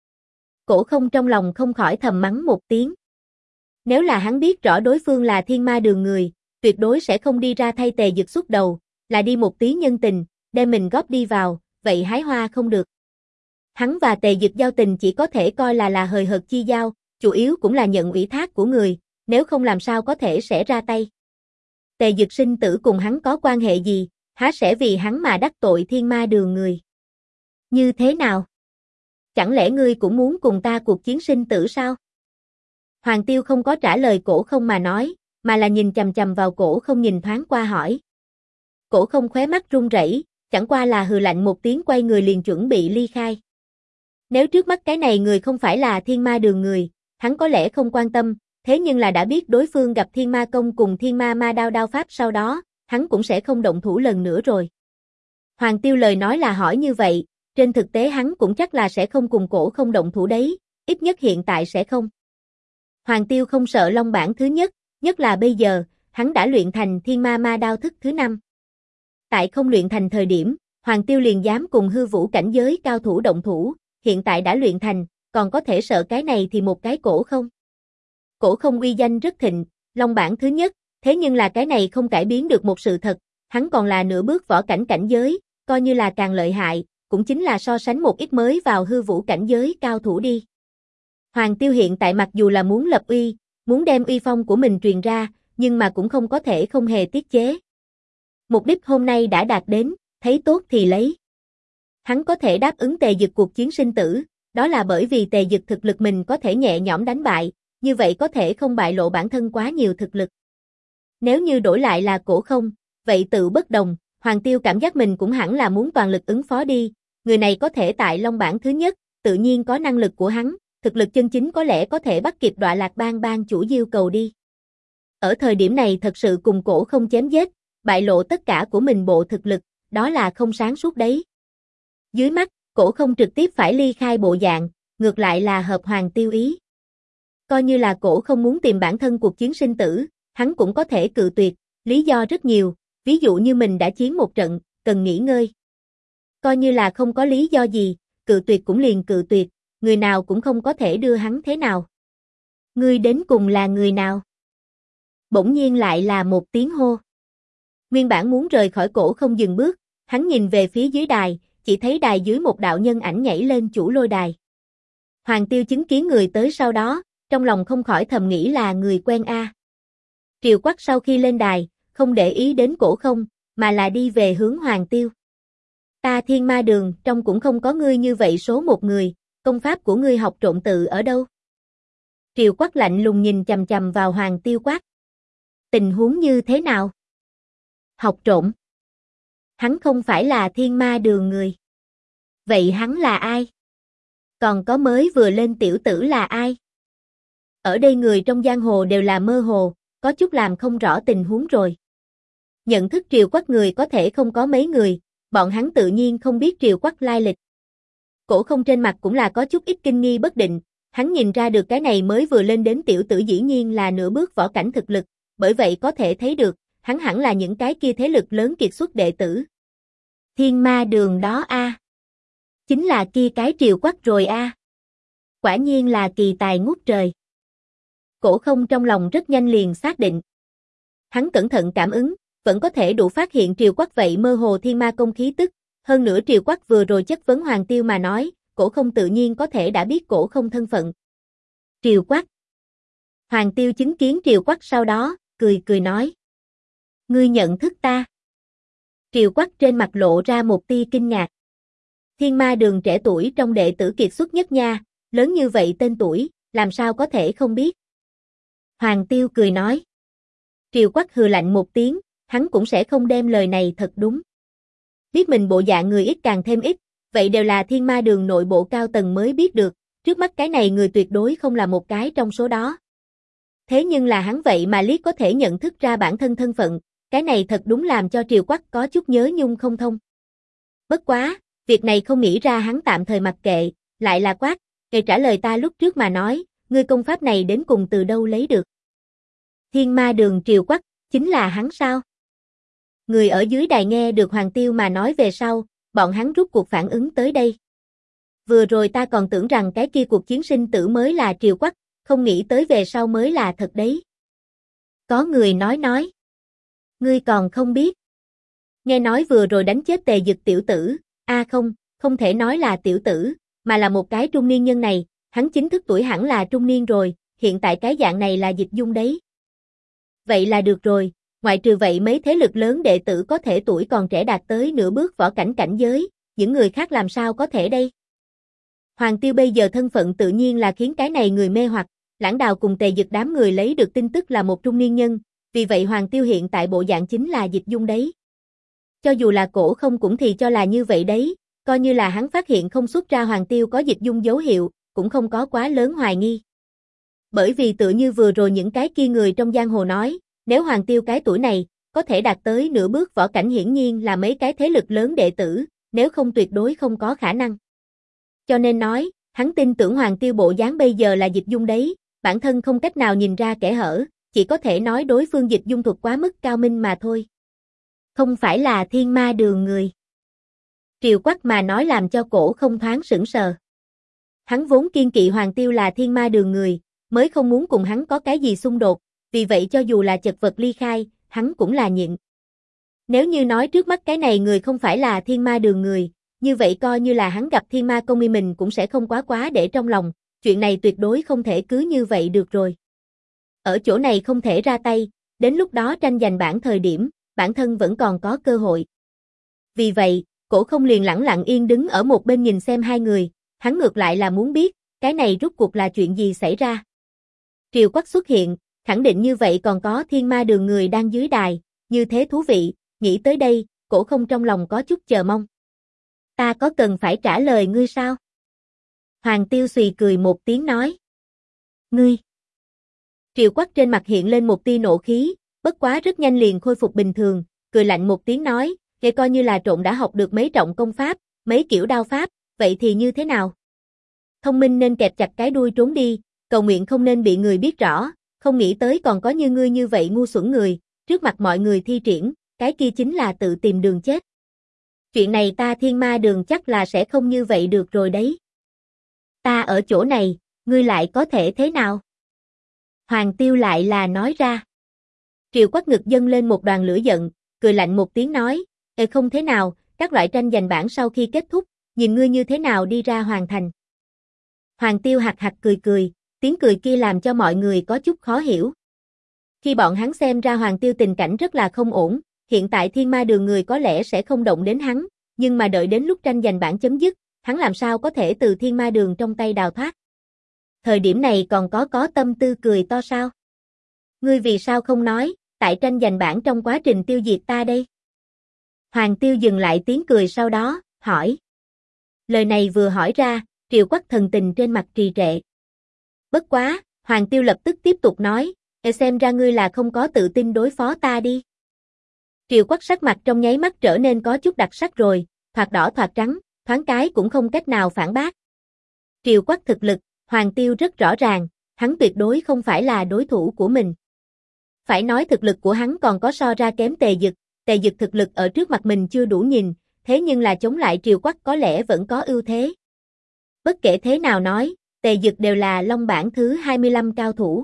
Cổ Không trong lòng không khỏi thầm mắng một tiếng. Nếu là hắn biết rõ đối phương là Thiên Ma Đường người, tuyệt đối sẽ không đi ra thay Tề Dực xuất đầu, là đi một tí nhân tình, đem mình góp đi vào, vậy hái hoa không được. Hắn và Tề Dực giao tình chỉ có thể coi là hời hợt chi giao, chủ yếu cũng là nhận ủy thác của người, nếu không làm sao có thể sẽ ra tay. Tề Dực sinh tử cùng hắn có quan hệ gì, há sẽ vì hắn mà đắc tội Thiên Ma Đường người. Như thế nào? Chẳng lẽ ngươi cũng muốn cùng ta cuộc chiến sinh tử sao? Hoàng Tiêu không có trả lời Cổ Không mà nói, mà là nhìn chằm chằm vào Cổ Không nhìn thoáng qua hỏi. Cổ Không khóe mắt run rẩy, chẳng qua là hừ lạnh một tiếng quay người liền chuẩn bị ly khai. Nếu trước mắt cái này người không phải là Thiên Ma Đường người, hắn có lẽ không quan tâm, thế nhưng là đã biết đối phương gặp Thiên Ma Công cùng Thiên Ma Ma Đao đao pháp sau đó, hắn cũng sẽ không động thủ lần nữa rồi. Hoàng Tiêu lời nói là hỏi như vậy, trên thực tế hắn cũng chắc là sẽ không cùng Cổ Không động thủ đấy, ít nhất hiện tại sẽ không. Hoàng Tiêu không sợ Long Bản thứ nhất, nhất là bây giờ, hắn đã luyện thành Thiên Ma Ma Đao thức thứ 5. Tại không luyện thành thời điểm, Hoàng Tiêu liền dám cùng hư vũ cảnh giới cao thủ động thủ, hiện tại đã luyện thành, còn có thể sợ cái này thì một cái Cổ Không. Cổ Không uy danh rất thịnh, Long Bản thứ nhất, thế nhưng là cái này không cải biến được một sự thật, hắn còn là nửa bước võ cảnh cảnh giới, coi như là càng lợi hại, cũng chính là so sánh một ít mới vào hư vũ cảnh giới cao thủ đi. Hoàng Tiêu hiện tại mặc dù là muốn lập uy, muốn đem uy phong của mình truyền ra, nhưng mà cũng không có thể không hề tiết chế. Mục đích hôm nay đã đạt đến, thấy tốt thì lấy. Hắn có thể đáp ứng Tề Dực cuộc chiến sinh tử, đó là bởi vì Tề Dực thực lực mình có thể nhẹ nhõm đánh bại, như vậy có thể không bại lộ bản thân quá nhiều thực lực. Nếu như đổi lại là Cổ Không, vậy tự bất đồng, Hoàng Tiêu cảm giác mình cũng hẳn là muốn toàn lực ứng phó đi, người này có thể tại Long Bản thứ nhất, tự nhiên có năng lực của hắn, thực lực chân chính có lẽ có thể bắt kịp Đọa Lạc Bang bang chủ Diêu Cầu đi. Ở thời điểm này thật sự cùng Cổ Không chém giết, bại lộ tất cả của mình bộ thực lực, đó là không sáng suốt đấy. Dưới mắt, Cổ Không trực tiếp phải ly khai bộ dạng, ngược lại là hợp Hoàng Tiêu ý. Coi như là Cổ Không muốn tìm bản thân cuộc chiến sinh tử, hắn cũng có thể cự tuyệt, lý do rất nhiều, ví dụ như mình đã chiến một trận, cần nghỉ ngơi. Coi như là không có lý do gì, cự tuyệt cũng liền cự tuyệt, người nào cũng không có thể đưa hắn thế nào. Ngươi đến cùng là người nào? Bỗng nhiên lại là một tiếng hô. Nguyên bản muốn rời khỏi Cổ Không dừng bước, hắn nhìn về phía dưới đài, chỉ thấy đài dưới một đạo nhân ảnh nhảy lên chủ lôi đài. Hoàng Tiêu chứng kiến người tới sau đó, trong lòng không khỏi thầm nghĩ là người quen a. Triều Quắc sau khi lên đài, không để ý đến Cổ Không, mà là đi về hướng Hoàng Tiêu. Ta Thiên Ma Đường, trong cũng không có ngươi như vậy số một người, công pháp của ngươi học trộn tự ở đâu? Triều Quắc lạnh lùng nhìn chằm chằm vào Hoàng Tiêu quát. Tình huống như thế nào? Học trộn. Hắn không phải là Thiên Ma Đường người. Vậy hắn là ai? Còn có mới vừa lên tiểu tử là ai? Ở đây người trong giang hồ đều là mơ hồ, có chút làm không rõ tình huống rồi. Nhận thức Triều Quắc người có thể không có mấy người, bọn hắn tự nhiên không biết Triều Quắc lai lịch. Cổ Không trên mặt cũng là có chút ít kinh nghi bất định, hắn nhìn ra được cái này mới vừa lên đến tiểu tử dĩ nhiên là nửa bước võ cảnh thực lực, bởi vậy có thể thấy được, hắn hẳn là những cái kia thế lực lớn kiệt xuất đệ tử. Thiên Ma Đường đó a, chính là kia cái Triều Quắc rồi a. Quả nhiên là kỳ tài ngút trời. Cổ Không trong lòng rất nhanh liền xác định. Hắn cẩn thận cảm ứng, vẫn có thể đủ phát hiện Triều Quắc vậy mơ hồ thiên ma công khí tức, hơn nữa Triều Quắc vừa rồi chất vấn Hoàng Tiêu mà nói, Cổ Không tự nhiên có thể đã biết Cổ Không thân phận. Triều Quắc. Hoàng Tiêu chứng kiến Triều Quắc sau đó, cười nói. Ngươi nhận thức ta. Triều Quắc trên mặt lộ ra một tia kinh ngạc. Thiên Ma Đường trẻ tuổi trong đệ tử kiệt xuất nhất nha, lớn như vậy tên tuổi, làm sao có thể không biết. Hoàng Tiêu cười nói. Triều Quắc hừ lạnh một tiếng, hắn cũng sẽ không đem lời này thật đúng. Biết mình bộ dạng người ít càng thêm ít, vậy đều là Thiên Ma Đường nội bộ cao tầng mới biết được, trước mắt cái này người tuyệt đối không là một cái trong số đó. Thế nhưng là hắn vậy mà liếc có thể nhận thức ra bản thân thân phận, cái này thật đúng làm cho Triều Quắc có chút nhớ nhung không thông. Bất quá, việc này không nghĩ ra hắn tạm thời mặc kệ, lại là quát, "Ngài trả lời ta lúc trước mà nói, ngươi công pháp này đến cùng từ đâu lấy được?" Thiên Ma Đường Triều Quắc, chính là hắn sao? Người ở dưới đài nghe được Hoàng Tiêu mà nói về sau, bọn hắn rút cuộc phản ứng tới đây. Vừa rồi ta còn tưởng rằng cái kia cuộc chiến sinh tử mới là Triều Quắc, không nghĩ tới về sau mới là thật đấy. Có người nói. Ngươi còn không biết. Nghe nói vừa rồi đánh chết Tề Dực tiểu tử, không thể nói là tiểu tử, mà là một cái trung niên nhân này, hắn chính thức tuổi hẳn là trung niên rồi, hiện tại cái dạng này là Dịch Dung đấy. Vậy là được rồi, ngoại trừ vậy mấy thế lực lớn đệ tử có thể tuổi còn trẻ đạt tới nửa bước võ cảnh cảnh giới, những người khác làm sao có thể đây? Hoàng Tiêu bây giờ thân phận tự nhiên là khiến cái này người mê hoặc, Lãng Đào cùng Tề Dực đám người lấy được tin tức là một trung niên nhân, vì vậy Hoàng Tiêu hiện tại bộ dạng chính là Dịch Dung đấy. Cho dù là Cổ Không cũng thì cho là như vậy đấy, coi như là hắn phát hiện không xuất ra Hoàng Tiêu có dịch dung dấu hiệu, cũng không có quá lớn hoài nghi. Bởi vì tự như vừa rồi những cái kia người trong giang hồ nói, nếu Hoàng Tiêu cái tuổi này, có thể đạt tới nửa bước võ cảnh hiển nhiên là mấy cái thế lực lớn đệ tử, nếu không tuyệt đối không có khả năng. Cho nên nói, hắn tin tưởng Hoàng Tiêu bộ dáng bây giờ là dịch dung đấy, bản thân không cách nào nhìn ra kẽ hở, chỉ có thể nói đối phương dịch dung thuật quá mức cao minh mà thôi. Không phải là Thiên Ma Đường người. Triều Quắc mà nói làm cho Cổ Không thoáng sững sờ. Hắn vốn kiên kỵ Hoàng Tiêu là Thiên Ma Đường người, mới không muốn cùng hắn có cái gì xung đột, vì vậy cho dù là chật vật ly khai, hắn cũng là nhịn. Nếu như nói trước mắt cái này người không phải là Thiên Ma Đường người, như vậy coi như là hắn gặp Thiên Ma Công Mi mình cũng sẽ không quá để trong lòng, chuyện này tuyệt đối không thể cứ như vậy được rồi. Ở chỗ này không thể ra tay, đến lúc đó tranh giành bản thời điểm, bản thân vẫn còn có cơ hội. Vì vậy, Cổ Không liền lẳng lặng yên đứng ở một bên nhìn xem hai người, hắn ngược lại là muốn biết, cái này rốt cuộc là chuyện gì xảy ra. Triều Quắc xuất hiện, khẳng định như vậy còn có Thiên Ma Đường người đang dưới đài, như thế thú vị, nghĩ tới đây, Cổ Không trong lòng có chút chờ mong. Ta có cần phải trả lời ngươi sao? Hoàng Tiêu xùy cười một tiếng nói. Ngươi. Triều Quắc trên mặt hiện lên một tia nộ khí, bất quá rất nhanh liền khôi phục bình thường, cười lạnh một tiếng nói, vậy coi như là trộn đã học được mấy trọng công pháp, mấy kiểu đao pháp, vậy thì như thế nào? Thông minh nên kẹp chặt cái đuôi trốn đi, cầu nguyện không nên bị người biết rõ, không nghĩ tới còn có như ngươi như vậy ngu xuẩn người, trước mặt mọi người thi triển, cái kia chính là tự tìm đường chết. Chuyện này ta Thiên Ma Đường chắc là sẽ không như vậy được rồi đấy. Ta ở chỗ này, ngươi lại có thể thế nào? Hoàng Tiêu lại là nói ra. Triều Quắc ngực dâng lên một đoàn lửa giận, cười lạnh một tiếng nói, không thế nào, các loại tranh giành bản sau khi kết thúc, nhìn ngươi như thế nào đi ra hoàn thành. Hoàng Tiêu hạc hạc cười, tiếng cười kia làm cho mọi người có chút khó hiểu. Khi bọn hắn xem ra Hoàng Tiêu tình cảnh rất là không ổn, hiện tại Thiên Ma Đường người có lẽ sẽ không động đến hắn, nhưng mà đợi đến lúc tranh giành bản chấm dứt, hắn làm sao có thể từ Thiên Ma Đường trong tay đào thoát. Thời điểm này còn có tâm tư cười to sao? Ngươi vì sao không nói, tại tranh giành bản trong quá trình tiêu diệt ta đây? Hoàng Tiêu dừng lại tiếng cười sau đó, hỏi. Lời này vừa hỏi ra, Triều Quắc thần tình trên mặt trì trệ. Bất quá, Hoàng Tiêu lập tức tiếp tục nói, xem ra ngươi là không có tự tin đối phó ta đi. Triều Quắc sắc mặt trong nháy mắt trở nên có chút đặc sắc rồi, thoạt đỏ thoạt trắng, thoáng cái cũng không cách nào phản bác. Triều Quắc thực lực, Hoàng Tiêu rất rõ ràng, hắn tuyệt đối không phải là đối thủ của mình. Phải nói thực lực của hắn còn có so ra kém Tề Dực thực lực ở trước mặt mình chưa đủ nhìn, thế nhưng là chống lại Triều Quắc có lẽ vẫn có ưu thế. Bất kể thế nào nói, Tề Dực đều là Long bảng thứ 25 cao thủ.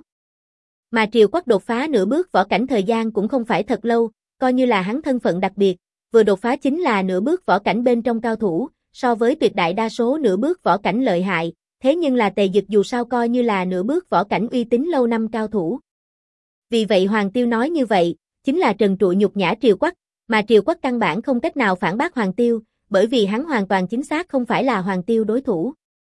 Mà Triều Quắc đột phá nửa bước võ cảnh thời gian cũng không phải thật lâu, coi như là hắn thân phận đặc biệt, vừa đột phá chính là nửa bước võ cảnh bên trong cao thủ, so với tuyệt đại đa số nửa bước võ cảnh lợi hại, thế nhưng là Tề Dực dù sao coi như là nửa bước võ cảnh uy tín lâu năm cao thủ. Vì vậy Hoàng Tiêu nói như vậy, chính là trần trụi nhục nhã Triều Quắc, mà Triều Quắc căn bản không cách nào phản bác Hoàng Tiêu, bởi vì hắn hoàn toàn chính xác không phải là Hoàng Tiêu đối thủ.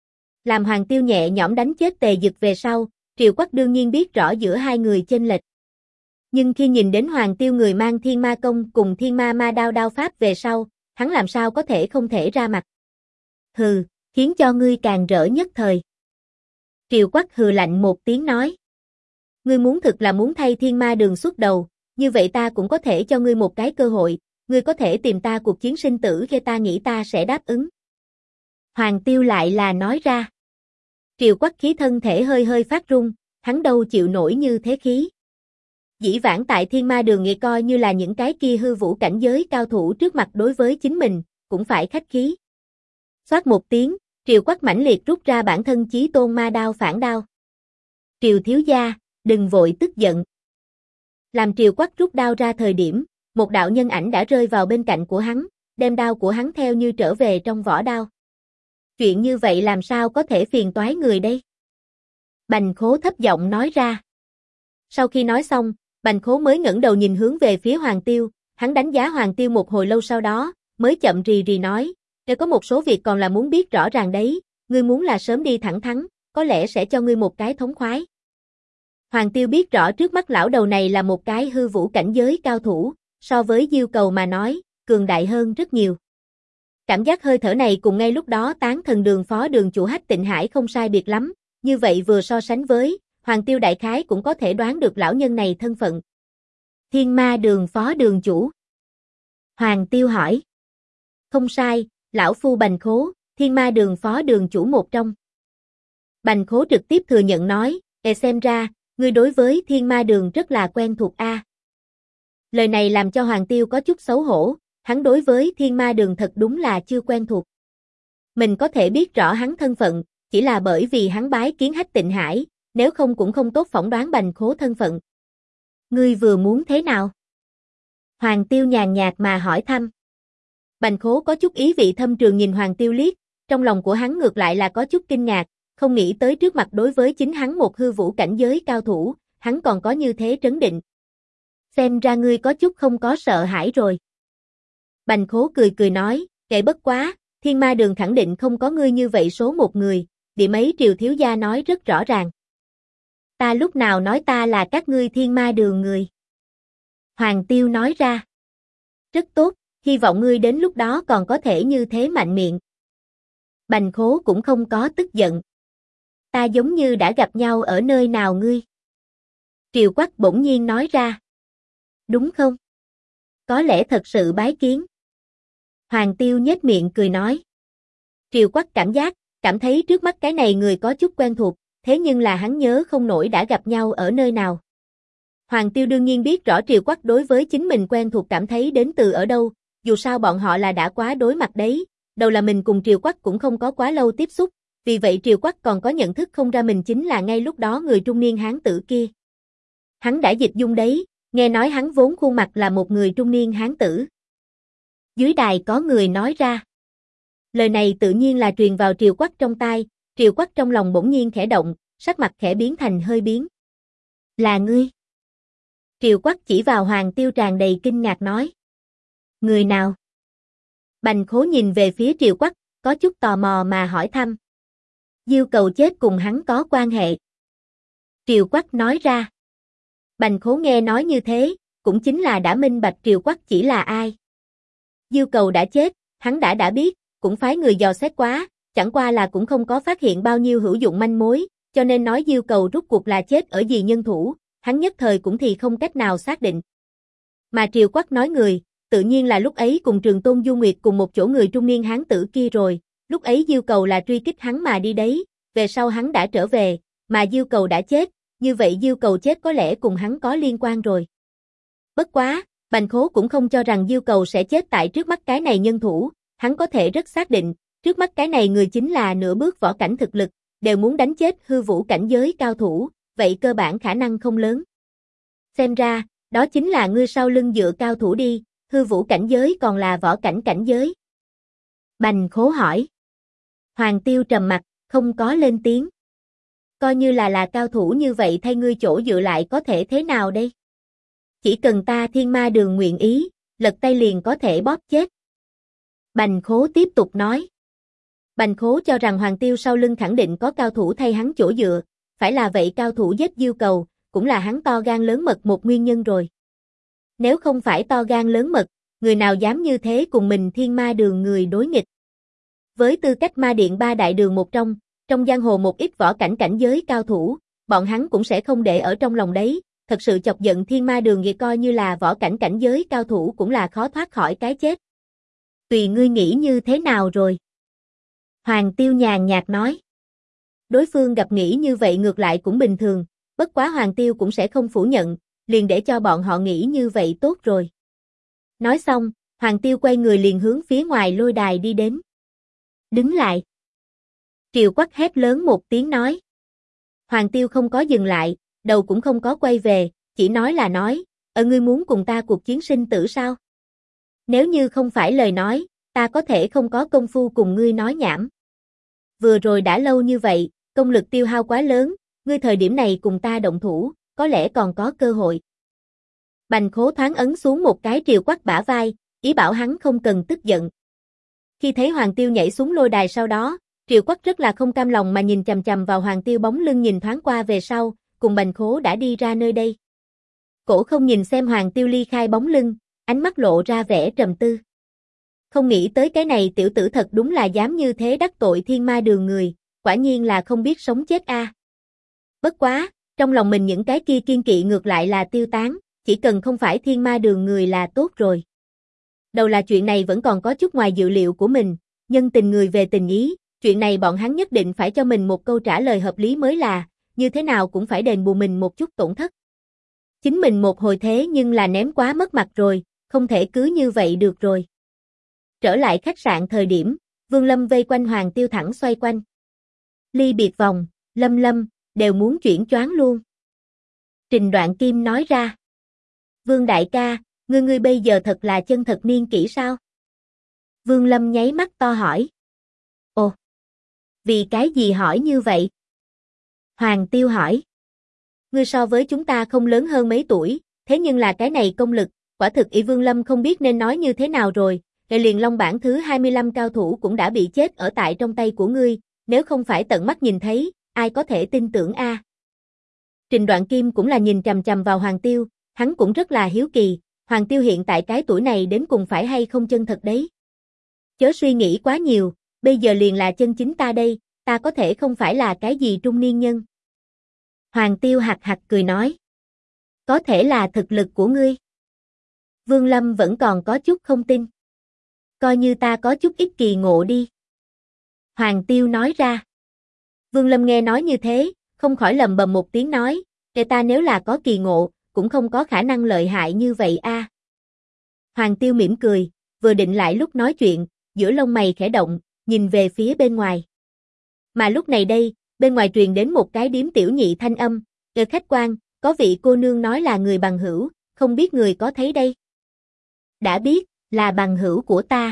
Làm Hoàng Tiêu nhẹ nhõm đánh chết Tề Dực về sau, Triều Quắc đương nhiên biết rõ giữa hai người chênh lệch. Nhưng khi nhìn đến Hoàng Tiêu người mang Thiên Ma Công cùng Thiên Ma Ma đao pháp về sau, hắn làm sao có thể không thể ra mặt. Hừ, khiến cho ngươi càng rỡ nhất thời. Triều Quắc hừ lạnh một tiếng nói. Ngươi muốn thực là muốn thay Thiên Ma Đường xuất đầu, như vậy ta cũng có thể cho ngươi một cái cơ hội, ngươi có thể tìm ta cuộc chiến sinh tử khi ta nghĩ ta sẽ đáp ứng. Hoàng Tiêu lại là nói ra. Triều Quắc khí thân thể hơi phát run, hắn đâu chịu nổi như thế khí. Dĩ vãng tại Thiên Ma Đường nghĩ coi như là những cái kia hư vũ cảnh giới cao thủ trước mặt đối với chính mình, cũng phải khách khí. Xoát một tiếng, Triều Quắc mãnh liệt rút ra bản thân Chí Tôn Ma đao phản đao. Triều thiếu gia, đừng vội tức giận. Làm Triều Quắc rút đao ra thời điểm, một đạo nhân ảnh đã rơi vào bên cạnh của hắn, đem đao của hắn theo như trở về trong vỏ đao. Chuyện như vậy làm sao có thể phiền toái người đây? Bành Khố thấp giọng nói ra. Sau khi nói xong, Bành Khố mới ngẩng đầu nhìn hướng về phía Hoàng Tiêu, hắn đánh giá Hoàng Tiêu một hồi lâu sau đó, mới chậm rì rì nói, nếu có một số việc còn là muốn biết rõ ràng đấy, ngươi muốn là sớm đi thẳng thắn, có lẽ sẽ cho ngươi một cái thống khoái. Hoàng Tiêu biết rõ trước mắt lão đầu này là một cái hư vũ cảnh giới cao thủ, so với Diêu Cầu mà nói, cường đại hơn rất nhiều. Cảm giác hơi thở này cùng ngay lúc đó Tán Thần Đường phó đường chủ Hách Tịnh Hải không sai biệt lắm, như vậy vừa so sánh với, Hoàng Tiêu đại khái cũng có thể đoán được lão nhân này thân phận. Thiên Ma Đường phó đường chủ. Hoàng Tiêu hỏi. Không sai, lão phu Bành Khố, Thiên Ma Đường phó đường chủ một trong. Bành Khố trực tiếp thừa nhận nói, xem ra, ngươi đối với Thiên Ma Đường rất là quen thuộc a. Lời này làm cho Hoàng Tiêu có chút xấu hổ, hắn đối với Thiên Ma Đường thật đúng là chưa quen thuộc. Mình có thể biết rõ hắn thân phận, chỉ là bởi vì hắn bái kiến Hách Tịnh Hải, nếu không cũng không tốt phỏng đoán Bành Khố thân phận. Ngươi vừa muốn thế nào? Hoàng Tiêu nhàn nhạt mà hỏi thăm. Bành Khố có chút ý vị thâm trường nhìn Hoàng Tiêu liếc, trong lòng của hắn ngược lại là có chút kinh ngạc, không nghĩ tới trước mặt đối với chính hắn một hư vũ cảnh giới cao thủ, hắn còn có như thế trấn định. Xem ra ngươi có chút không có sợ hãi rồi. Bành Khố cười cười nói, kệ bất quá, Thiên Ma Đường khẳng định không có ngươi như vậy số một người, điểm ấy Triều thiếu gia nói rất rõ ràng. Ta lúc nào nói ta là các ngươi Thiên Ma Đường người? Hoàng Tiêu nói ra. Rất tốt, hy vọng ngươi đến lúc đó còn có thể như thế mạnh miệng. Bành Khố cũng không có tức giận. Ta giống như đã gặp nhau ở nơi nào ngươi? Triều Quắc bỗng nhiên nói ra. Đúng không? Có lẽ thật sự bái kiến. Hoàng Tiêu nhếch miệng cười nói. Triều Quắc cảm thấy trước mắt cái này người có chút quen thuộc, thế nhưng là hắn nhớ không nổi đã gặp nhau ở nơi nào. Hoàng Tiêu đương nhiên biết rõ Triều Quắc đối với chính mình quen thuộc cảm thấy đến từ ở đâu, dù sao bọn họ là đã quá đối mặt đấy, đầu là mình cùng Triều Quắc cũng không có quá lâu tiếp xúc, vì vậy Triều Quắc còn có nhận thức không ra mình chính là ngay lúc đó người trung niên hán tử kia. Hắn đã dịch dung đấy, nghe nói hắn vốn khuôn mặt là một người trung niên hán tử. Dưới đài có người nói ra. Lời này tự nhiên là truyền vào Triều Quắc trong tai, Triều Quắc trong lòng bỗng nhiên khẽ động, sắc mặt khẽ biến thành hơi biến. Là ngươi? Triều Quắc chỉ vào Hoàng Tiêu tràn đầy kinh ngạc nói. Người nào? Bành Khố nhìn về phía Triều Quắc, có chút tò mò mà hỏi thăm. Diêu Cầu chết cùng hắn có quan hệ. Triều Quắc nói ra. Bành Khố nghe nói như thế, cũng chính là đã minh bạch Triều Quắc chỉ là ai. Diêu Cầu đã chết, hắn đã biết, cũng phái người dò xét quá, chẳng qua là cũng không có phát hiện bao nhiêu hữu dụng manh mối, cho nên nói Diêu Cầu rốt cuộc là chết ở gì nhân thủ, hắn nhất thời cũng thì không cách nào xác định. Mà Triều Quắc nói người, tự nhiên là lúc ấy cùng Trường Tôn Du Nguyệt cùng một chỗ người trung niên hán tử kia rồi, lúc ấy Diêu Cầu là truy kích hắn mà đi đấy, về sau hắn đã trở về, mà Diêu Cầu đã chết, như vậy Diêu Cầu chết có lẽ cùng hắn có liên quan rồi. Bất quá, Bành Khố cũng không cho rằng Diêu Cầu sẽ chết tại trước mắt cái này nhân thủ, hắn có thể rất xác định, trước mắt cái này người chính là nửa bước võ cảnh thực lực, đều muốn đánh chết hư vũ cảnh giới cao thủ, vậy cơ bản khả năng không lớn. Xem ra, đó chính là ngươi sau lưng dựa cao thủ đi, hư vũ cảnh giới còn là võ cảnh cảnh giới. Bành Khố hỏi. Hoàng Tiêu trầm mặt, không có lên tiếng. Coi như là cao thủ như vậy thay ngươi chỗ dựa lại có thể thế nào đây? Chỉ cần ta Thiên Ma Đường nguyện ý, lật tay liền có thể bóp chết. Bành Khố tiếp tục nói. Bành Khố cho rằng Hoàng Tiêu sau lưng khẳng định có cao thủ thay hắn chỗ dựa, phải là vậy cao thủ giết Diêu Cầu, cũng là hắn to gan lớn mật một nguyên nhân rồi. Nếu không phải to gan lớn mật, người nào dám như thế cùng mình Thiên Ma Đường người đối nghịch. Với tư cách Ma Điện ba đại đường một trong giang hồ một ít võ cảnh cảnh giới cao thủ, bọn hắn cũng sẽ không để ở trong lòng đấy, thật sự chọc giận Thiên Ma Đường vậy coi như là võ cảnh cảnh giới cao thủ cũng là khó thoát khỏi cái chết. Tùy ngươi nghĩ như thế nào rồi. Hoàng Tiêu nhàn nhạt nói. Đối phương gặp nghĩ như vậy ngược lại cũng bình thường, bất quá Hoàng Tiêu cũng sẽ không phủ nhận, liền để cho bọn họ nghĩ như vậy tốt rồi. Nói xong, Hoàng Tiêu quay người liền hướng phía ngoài lôi đài đi đến. Đứng lại. Triều Quắc hét lớn một tiếng nói. Hoàng Tiêu không có dừng lại, đầu cũng không có quay về, chỉ nói là nói, ngươi muốn cùng ta cuộc chiến sinh tử sao? Nếu như không phải lời nói, ta có thể không có công phu cùng ngươi nói nhảm. Vừa rồi đã lâu như vậy, công lực tiêu hao quá lớn, ngươi thời điểm này cùng ta động thủ, có lẽ còn có cơ hội. Bành Khố thoáng ấn xuống một cái Triều Quắc bả vai, ý bảo hắn không cần tức giận. Khi thấy Hoàng Tiêu nhảy xuống lôi đài sau đó, Triều Quắc rất là không cam lòng mà nhìn chằm chằm vào Hoàng Tiêu bóng lưng nhìn thoáng qua về sau, cùng Bành Khố đã đi ra nơi đây. Cổ không nhìn xem Hoàng Tiêu ly khai bóng lưng, ánh mắt lộ ra vẻ trầm tư. Không nghĩ tới cái này tiểu tử thật đúng là dám như thế đắc tội thiên ma đường người, quả nhiên là không biết sống chết a. Bất quá, trong lòng mình những cái kia kiên kỵ ngược lại là tiêu tán, chỉ cần không phải thiên ma đường người là tốt rồi. Đầu là chuyện này vẫn còn có chút ngoài dự liệu của mình, nhân tình người về tình ý, chuyện này bọn hắn nhất định phải cho mình một câu trả lời hợp lý mới là, như thế nào cũng phải đền bù mình một chút tổn thất. Chính mình một hồi thế nhưng là ném quá mất mặt rồi, không thể cứ như vậy được rồi. Trở lại khách sạn thời điểm, Vương Lâm vây quanh Hoàng Tiêu thẳng xoay quanh. Ly biệt vòng, Lâm đều muốn chuyển choáng luôn. Trình Đoạn Kim nói ra. Vương đại ca, ngươi bây giờ thật là chân thật niên kỷ sao? Vương Lâm nháy mắt to hỏi. Ồ, vì cái gì hỏi như vậy? Hoàng Tiêu hỏi. Ngươi so với chúng ta không lớn hơn mấy tuổi, thế nhưng là cái này công lực, quả thực ý Vương Lâm không biết nên nói như thế nào rồi, Hệ liền Long bảng thứ 25 cao thủ cũng đã bị chết ở tại trong tay của ngươi, nếu không phải tận mắt nhìn thấy, ai có thể tin tưởng a? Trình Đoạn Kim cũng là nhìn chằm chằm vào Hoàng Tiêu, hắn cũng rất là hiếu kỳ, Hoàng Tiêu hiện tại cái tuổi này đến cùng phải hay không chân thật đấy. Chớ suy nghĩ quá nhiều, bây giờ liền là chân chính ta đây, ta có thể không phải là cái gì trung niên nhân. Hoàng Tiêu hạc hạc cười nói. Có thể là thực lực của ngươi. Vương Lâm vẫn còn có chút không tin. Coi như ta có chút ít kỳ ngộ đi. Hoàng Tiêu nói ra. Vương Lâm nghe nói như thế, không khỏi lầm bầm một tiếng nói, để ta nếu là có kỳ ngộ, cũng không có khả năng lợi hại như vậy a. Hoàng Tiêu mỉm cười, vừa định lại lúc nói chuyện, giữa lông mày khẽ động, nhìn về phía bên ngoài. Mà lúc này đây, bên ngoài truyền đến một cái điếm tiểu nhị thanh âm, khách quan, có vị cô nương nói là người bằng hữu, không biết người có thấy đây. Đã biết, là bằng hữu của ta.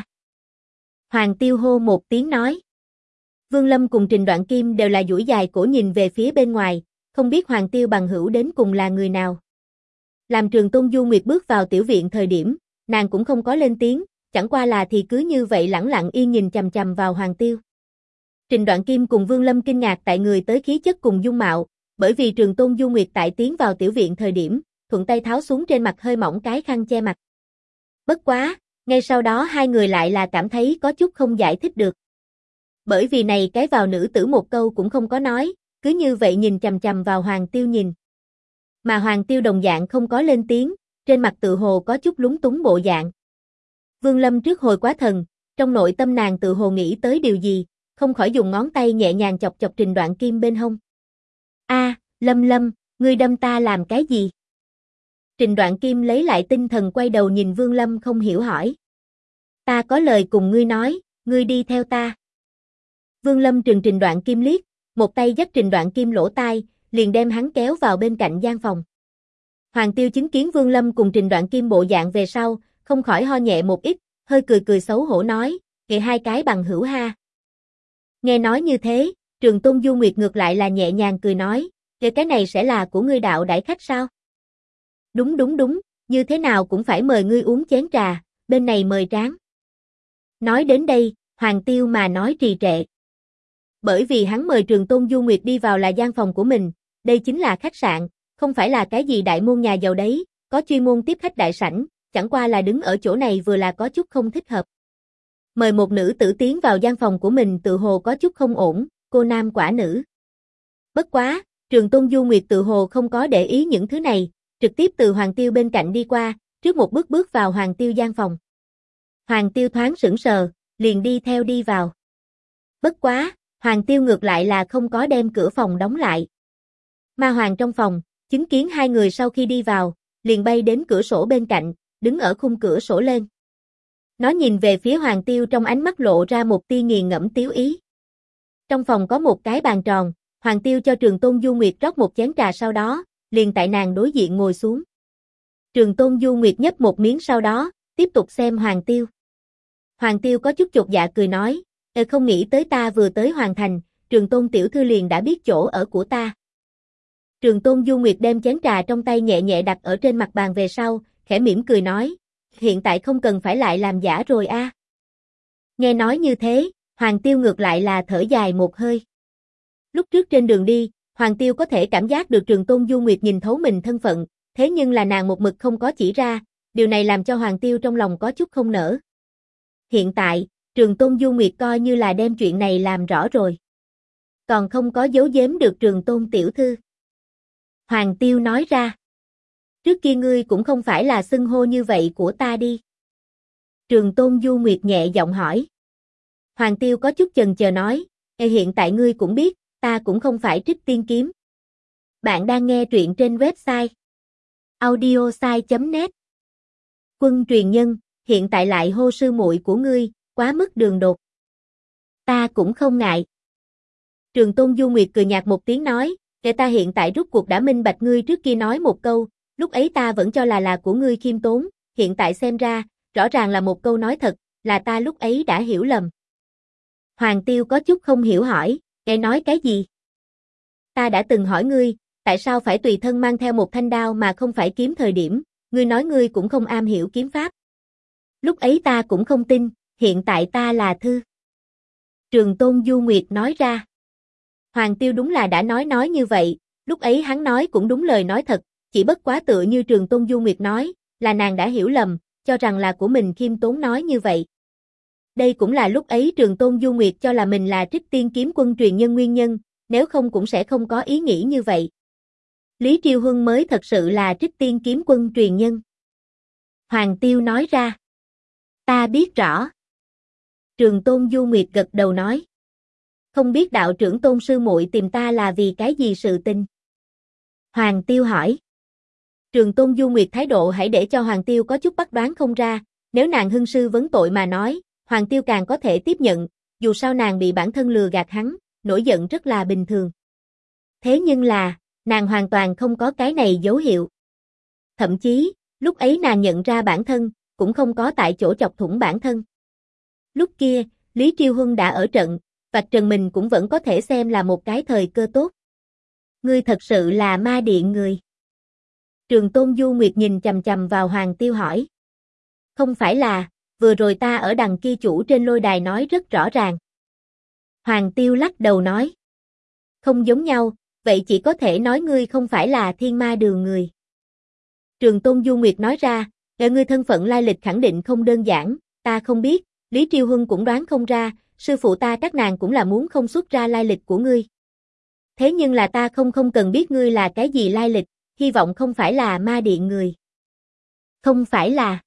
Hoàng Tiêu hô một tiếng nói. Vương Lâm cùng Trình Đoạn Kim đều là duỗi dài cổ nhìn về phía bên ngoài, không biết Hoàng Tiêu bằng hữu đến cùng là người nào. Làm Trường Tôn Du Nguyệt bước vào tiểu viện thời điểm, nàng cũng không có lên tiếng, chẳng qua là thì cứ như vậy lẳng lặng yên nhìn chằm chằm vào Hoàng Tiêu. Trình Đoạn Kim cùng Vương Lâm kinh ngạc tại người tới khí chất cùng dung mạo, bởi vì Trường Tôn Du Nguyệt tại tiến vào tiểu viện thời điểm, thuận tay tháo xuống trên mặt hơi mỏng cái khăn che mặt. Bất quá, ngay sau đó hai người lại là cảm thấy có chút không giải thích được. Bởi vì này cái vào nữ tử một câu cũng không có nói, cứ như vậy nhìn chằm chằm vào Hoàng Tiêu nhìn. Mà Hoàng Tiêu đồng dạng không có lên tiếng, trên mặt tự hồ có chút lúng túng bộ dạng. Vương Lâm trước hồi quá thần, trong nội tâm nàng tự hồ nghĩ tới điều gì, không khỏi dùng ngón tay nhẹ nhàng chọc chọc Trình Đoạn Kim bên hông. A, Lâm, ngươi đâm ta làm cái gì? Trình Đoạn Kim lấy lại tinh thần quay đầu nhìn Vương Lâm không hiểu hỏi. Ta có lời cùng ngươi nói, ngươi đi theo ta. Vương Lâm trừng Trình Đoạn Kim liếc, một tay dắt Trình Đoạn Kim lỗ tai, liền đem hắn kéo vào bên cạnh gian phòng. Hoàng Tiêu chứng kiến Vương Lâm cùng Trình Đoạn Kim bộ dạng về sau, không khỏi ho nhẹ một ít, hơi cười xấu hổ nói, "Kệ hai cái bằng hữu ha." Nghe nói như thế, Trường Tôn Du Nguyệt ngược lại là nhẹ nhàng cười nói, "Kệ cái này sẽ là của ngươi đạo đãi khách sao?" Đúng, như thế nào cũng phải mời ngươi uống chén trà, bên này mời tráng." Nói đến đây, Hoàng Tiêu mà nói trì trệ. Bởi vì hắn mời Trường Tôn Du Nguyệt đi vào là gian phòng của mình, đây chính là khách sạn, không phải là cái gì đại môn nhà giàu đấy, có chuyên môn tiếp khách đại sảnh, chẳng qua là đứng ở chỗ này vừa là có chút không thích hợp. Mời một nữ tử tiến vào gian phòng của mình tự hồ có chút không ổn, cô nam quả nữ. Bất quá, Trường Tôn Du Nguyệt tự hồ không có để ý những thứ này, trực tiếp từ Hoàng Tiêu bên cạnh đi qua, trước một bước bước vào Hoàng Tiêu gian phòng. Hoàng Tiêu thoáng sững sờ, liền đi theo đi vào. Bất quá, Hoàng Tiêu ngược lại là không có đem cửa phòng đóng lại. Ma Hoàng trong phòng, chứng kiến hai người sau khi đi vào, liền bay đến cửa sổ bên cạnh, đứng ở khung cửa sổ lên. Nó nhìn về phía Hoàng Tiêu trong ánh mắt lộ ra một tia nghiền ngẫm tiếu ý. Trong phòng có một cái bàn tròn, Hoàng Tiêu cho Trường Tôn Du Nguyệt rót một chén trà sau đó, liền tại nàng đối diện ngồi xuống. Trường Tôn Du Nguyệt nhấp một miếng sau đó, tiếp tục xem Hoàng Tiêu. Hoàng Tiêu có chút chột dạ cười nói, không nghĩ tới ta vừa tới Hoàng Thành, Trường Tôn tiểu thư liền đã biết chỗ ở của ta. Trường Tôn Du Nguyệt đem chén trà trong tay nhẹ nhẹ đặt ở trên mặt bàn về sau, khẽ mỉm cười nói, hiện tại không cần phải lại làm giả rồi a. Nghe nói như thế, Hoàng Tiêu ngược lại là thở dài một hơi. Lúc trước trên đường đi, Hoàng Tiêu có thể cảm giác được Trường Tôn Du Nguyệt nhìn thấu mình thân phận, thế nhưng là nàng một mực không có chỉ ra, điều này làm cho Hoàng Tiêu trong lòng có chút không nỡ. Hiện tại, Trường Tôn Du Nguyệt coi như là đem chuyện này làm rõ rồi. Còn không có giấu giếm được Trường Tôn tiểu thư. Hoàng Tiêu nói ra. Trước kia ngươi cũng không phải là xưng hô như vậy của ta đi. Trường Tôn Du Nguyệt nhẹ giọng hỏi. Hoàng Tiêu có chút chần chờ nói, hiện tại ngươi cũng biết, ta cũng không phải Trích Tiên Kiếm. Bạn đang nghe truyện trên website audiosai.net. Quân truyền nhân, hiện tại lại hô sư muội của ngươi, quá mức đường đột. Ta cũng không ngại. Trường Tôn Du Nguyệt cười nhạt một tiếng nói, kể ta hiện tại rút cuộc đã minh bạch ngươi trước kia nói một câu, lúc ấy ta vẫn cho là của ngươi khiêm tốn, hiện tại xem ra, rõ ràng là một câu nói thật, là ta lúc ấy đã hiểu lầm. Hoàng Tiêu có chút không hiểu hỏi, nghe nói cái gì? Ta đã từng hỏi ngươi, tại sao phải tùy thân mang theo một thanh đao mà không phải kiếm thời điểm, ngươi nói ngươi cũng không am hiểu kiếm pháp. Lúc ấy ta cũng không tin, hiện tại ta là thư. Trường Tôn Du Nguyệt nói ra. Hoàng Tiêu đúng là đã nói như vậy, lúc ấy hắn nói cũng đúng lời nói thật, chỉ bất quá tựa như Trường Tôn Du Nguyệt nói, là nàng đã hiểu lầm, cho rằng là của mình khiêm tốn nói như vậy. Đây cũng là lúc ấy Trường Tôn Du Nguyệt cho là mình là Trích Tiên Kiếm Quân truyền nhân nguyên nhân, nếu không cũng sẽ không có ý nghĩ như vậy. Lý Triêu Huân mới thật sự là Trích Tiên Kiếm Quân truyền nhân. Hoàng Tiêu nói ra. Ta biết rõ. Trường Tôn Du Nguyệt gật đầu nói. Không biết đạo trưởng Tôn sư muội tìm ta là vì cái gì sự tình? Hoàng Tiêu hỏi. Trường Tôn Du Nguyệt thái độ hãy để cho Hoàng Tiêu có chút bắt đoán không ra, nếu nàng hưng sư vấn tội mà nói, Hoàng Tiêu càng có thể tiếp nhận, dù sao nàng bị bản thân lừa gạt hắn, nổi giận rất là bình thường. Thế nhưng là, nàng hoàn toàn không có cái này dấu hiệu. Thậm chí, lúc ấy nàng nhận ra bản thân, cũng không có tại chỗ chọc thủng bản thân. Lúc kia, Lý Triêu Huân đã ở trận, vạch trần mình cũng vẫn có thể xem là một cái thời cơ tốt. Ngươi thật sự là ma điện người. Trường Tôn Du Nguyệt nhìn chằm chằm vào Hoàng Tiêu hỏi. Không phải là, vừa rồi ta ở đằng kia chủ trên lôi đài nói rất rõ ràng. Hoàng Tiêu lắc đầu nói. Không giống nhau, vậy chỉ có thể nói ngươi không phải là Thiên Ma Đường người. Trường Tôn Du Nguyệt nói ra, ngươi thân phận lai lịch khẳng định không đơn giản, ta không biết, Lý Triêu Huân cũng đoán không ra, sư phụ ta các nàng cũng là muốn không xuất ra lai lịch của ngươi. Thế nhưng là ta không cần biết ngươi là cái gì lai lịch, hy vọng không phải là ma điện người. Không phải là.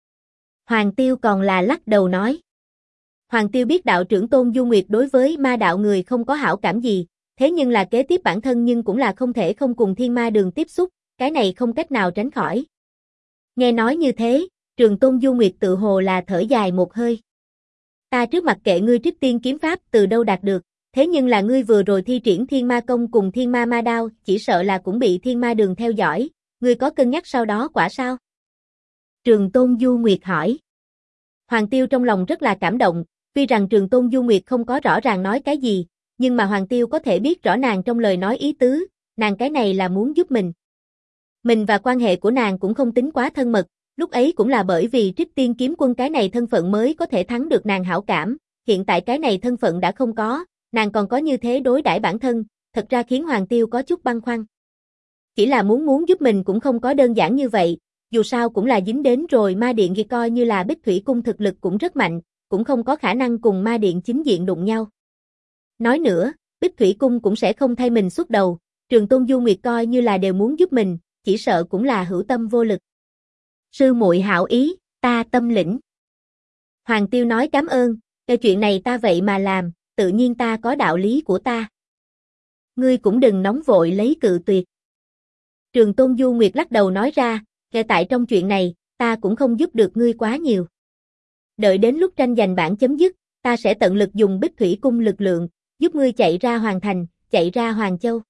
Hoàng Tiêu còn là lắc đầu nói. Hoàng Tiêu biết đạo trưởng Tôn Du Nguyệt đối với ma đạo người không có hảo cảm gì, thế nhưng là kế tiếp bản thân nhưng cũng là không thể không cùng Thiên Ma Đường tiếp xúc, cái này không cách nào tránh khỏi. Nghe nói như thế, Trường Tôn Du Nguyệt tự hồ là thở dài một hơi. Ta trước mặt kệ ngươi Trích Tiên kiếm pháp từ đâu đạt được, thế nhưng là ngươi vừa rồi thi triển Thiên Ma công cùng Thiên Ma ma đao, chỉ sợ là cũng bị Thiên Ma Đường theo dõi, ngươi có cân nhắc sau đó quả sao? Trường Tôn Du Nguyệt hỏi. Hoàng Tiêu trong lòng rất là cảm động, tuy rằng Trường Tôn Du Nguyệt không có rõ ràng nói cái gì, nhưng mà Hoàng Tiêu có thể biết rõ nàng trong lời nói ý tứ, nàng cái này là muốn giúp mình. Mình và quan hệ của nàng cũng không tính quá thân mật, lúc ấy cũng là bởi vì Trích Tiên Kiếm Quân cái này thân phận mới có thể thắng được nàng hảo cảm, hiện tại cái này thân phận đã không có, nàng còn có như thế đối đãi bản thân, thật ra khiến Hoàng Tiêu có chút băn khoăn. Chỉ là muốn giúp mình cũng không có đơn giản như vậy, dù sao cũng là dính đến rồi ma điện kia coi như là Bích Thủy Cung thực lực cũng rất mạnh, cũng không có khả năng cùng ma điện chính diện đụng nhau. Nói nữa, Bích Thủy Cung cũng sẽ không thay mình xuất đầu, Trường Tôn Du Nguyệt coi như là đều muốn giúp mình, chỉ sợ cũng là hữu tâm vô lực. Sư muội hảo ý, ta tâm lĩnh. Hoàng Tiêu nói cảm ơn, cái chuyện này ta vậy mà làm, tự nhiên ta có đạo lý của ta. Ngươi cũng đừng nóng vội lấy cự tuyệt. Trường Tôn Du Nguyệt lắc đầu nói ra, kể tại trong chuyện này, ta cũng không giúp được ngươi quá nhiều. Đợi đến lúc tranh giành bảng chấm dứt, ta sẽ tận lực dùng Bích Thủy Cung lực lượng, giúp ngươi chạy ra Hoàng Thành, chạy ra Hoàng Châu.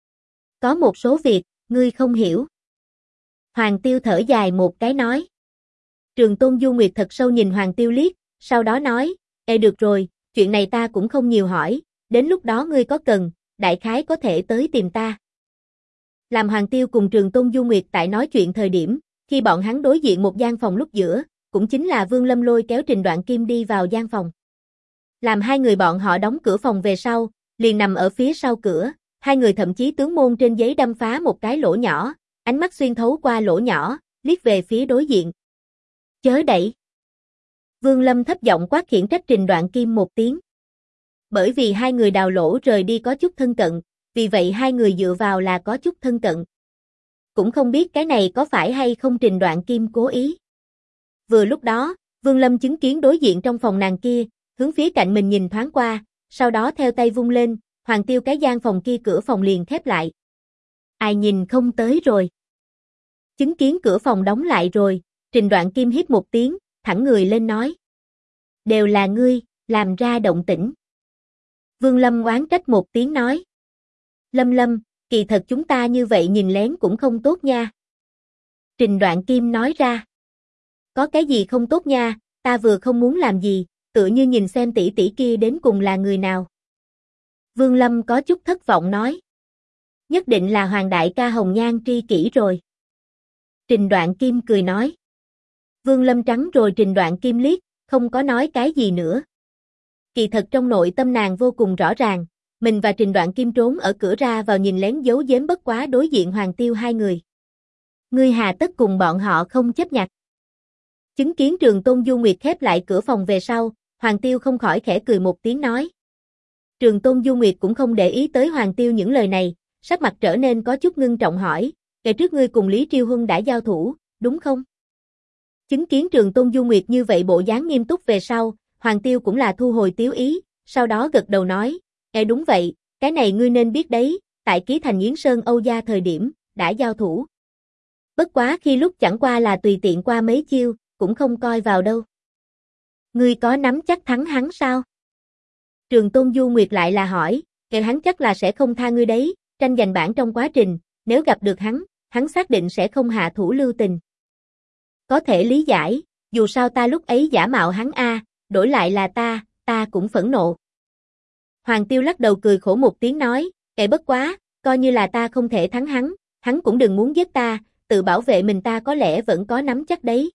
Có một số việc, ngươi không hiểu. Hoàng Tiêu thở dài một cái nói. Trường Tôn Du Nguyệt thật sâu nhìn Hoàng Tiêu liếc, sau đó nói, được rồi, chuyện này ta cũng không nhiều hỏi, đến lúc đó ngươi có cần, đại khái có thể tới tìm ta. Làm Hoàng Tiêu cùng Trường Tôn Du Nguyệt tại nói chuyện thời điểm, khi bọn hắn đối diện một gian phòng lúc giữa, cũng chính là Vương Lâm lôi kéo Trình Đoạn Kim đi vào gian phòng. Làm hai người bọn họ đóng cửa phòng về sau, liền nằm ở phía sau cửa, hai người thậm chí tướng môn trên giấy đâm phá một cái lỗ nhỏ, ánh mắt xuyên thấu qua lỗ nhỏ, liếc về phía đối diện. Chớ đẩy. Vương Lâm thấp giọng quát khiển trách Trình Đoạn Kim một tiếng. Bởi vì hai người đào lỗ rời đi có chút thân cận, vì vậy hai người dựa vào là có chút thân cận. Cũng không biết cái này có phải hay không Trình Đoạn Kim cố ý. Vừa lúc đó, Vương Lâm chứng kiến đối diện trong phòng nàng kia, hướng phía cạnh mình nhìn thoáng qua, sau đó theo tay vung lên, Hoàng Tiêu cái gian phòng kia cửa phòng liền khép lại. Ai nhìn không tới rồi. Chứng kiến cửa phòng đóng lại rồi, Trình Đoạn Kim hít một tiếng, thẳng người lên nói. Đều là ngươi, làm ra động tĩnh. Vương Lâm oán trách một tiếng nói. Lâm, kỳ thật chúng ta như vậy nhìn lén cũng không tốt nha. Trình Đoạn Kim nói ra. Có cái gì không tốt nha, ta vừa không muốn làm gì, tựa như nhìn xem tỷ tỷ kia đến cùng là người nào. Vương Lâm có chút thất vọng nói. Nhất định là Hoàng đại ca hồng nhan tri kỷ rồi. Trình Đoạn Kim cười nói. Vương Lâm trắng rồi Trình Đoạn Kim liếc, không có nói cái gì nữa. Kỳ thật trong nội tâm nàng vô cùng rõ ràng, mình và Trình Đoạn Kim trốn ở cửa ra vào nhìn lén giấu giếm bất quá đối diện Hoàng Tiêu hai người. Ngươi hà tất cùng bọn họ không chấp nhặt. Chứng kiến Trường Tôn Du Nguyệt khép lại cửa phòng về sau, Hoàng Tiêu không khỏi khẽ cười một tiếng nói. Trường Tôn Du Nguyệt cũng không để ý tới Hoàng Tiêu những lời này, sắc mặt trở nên có chút ngưng trọng hỏi, ngày trước ngươi cùng Lý Triêu Huân đã giao thủ, đúng không? Chứng kiến Trường Tôn Du Nguyệt như vậy bộ dáng nghiêm túc về sau, Hoàng Tiêu cũng là thu hồi tiếu ý, sau đó gật đầu nói, đúng vậy, cái này ngươi nên biết đấy, tại ký thành Yến Sơn Âu gia thời điểm, đã giao thủ. Bất quá khi lúc chẳng qua là tùy tiện qua mấy chiêu, cũng không coi vào đâu. Ngươi có nắm chắc thắng hắn sao? Trường Tôn Du Nguyệt lại là hỏi, hắn chắc là sẽ không tha ngươi đấy, tranh giành bảng trong quá trình, nếu gặp được hắn xác định sẽ không hạ thủ lưu tình. Có thể lý giải, dù sao ta lúc ấy giả mạo hắn đổi lại là ta cũng phẫn nộ. Hoàng Tiêu lắc đầu cười khổ một tiếng nói, bất quá, coi như là ta không thể thắng hắn cũng đừng muốn giết ta, tự bảo vệ mình ta có lẽ vẫn có nắm chắc đấy.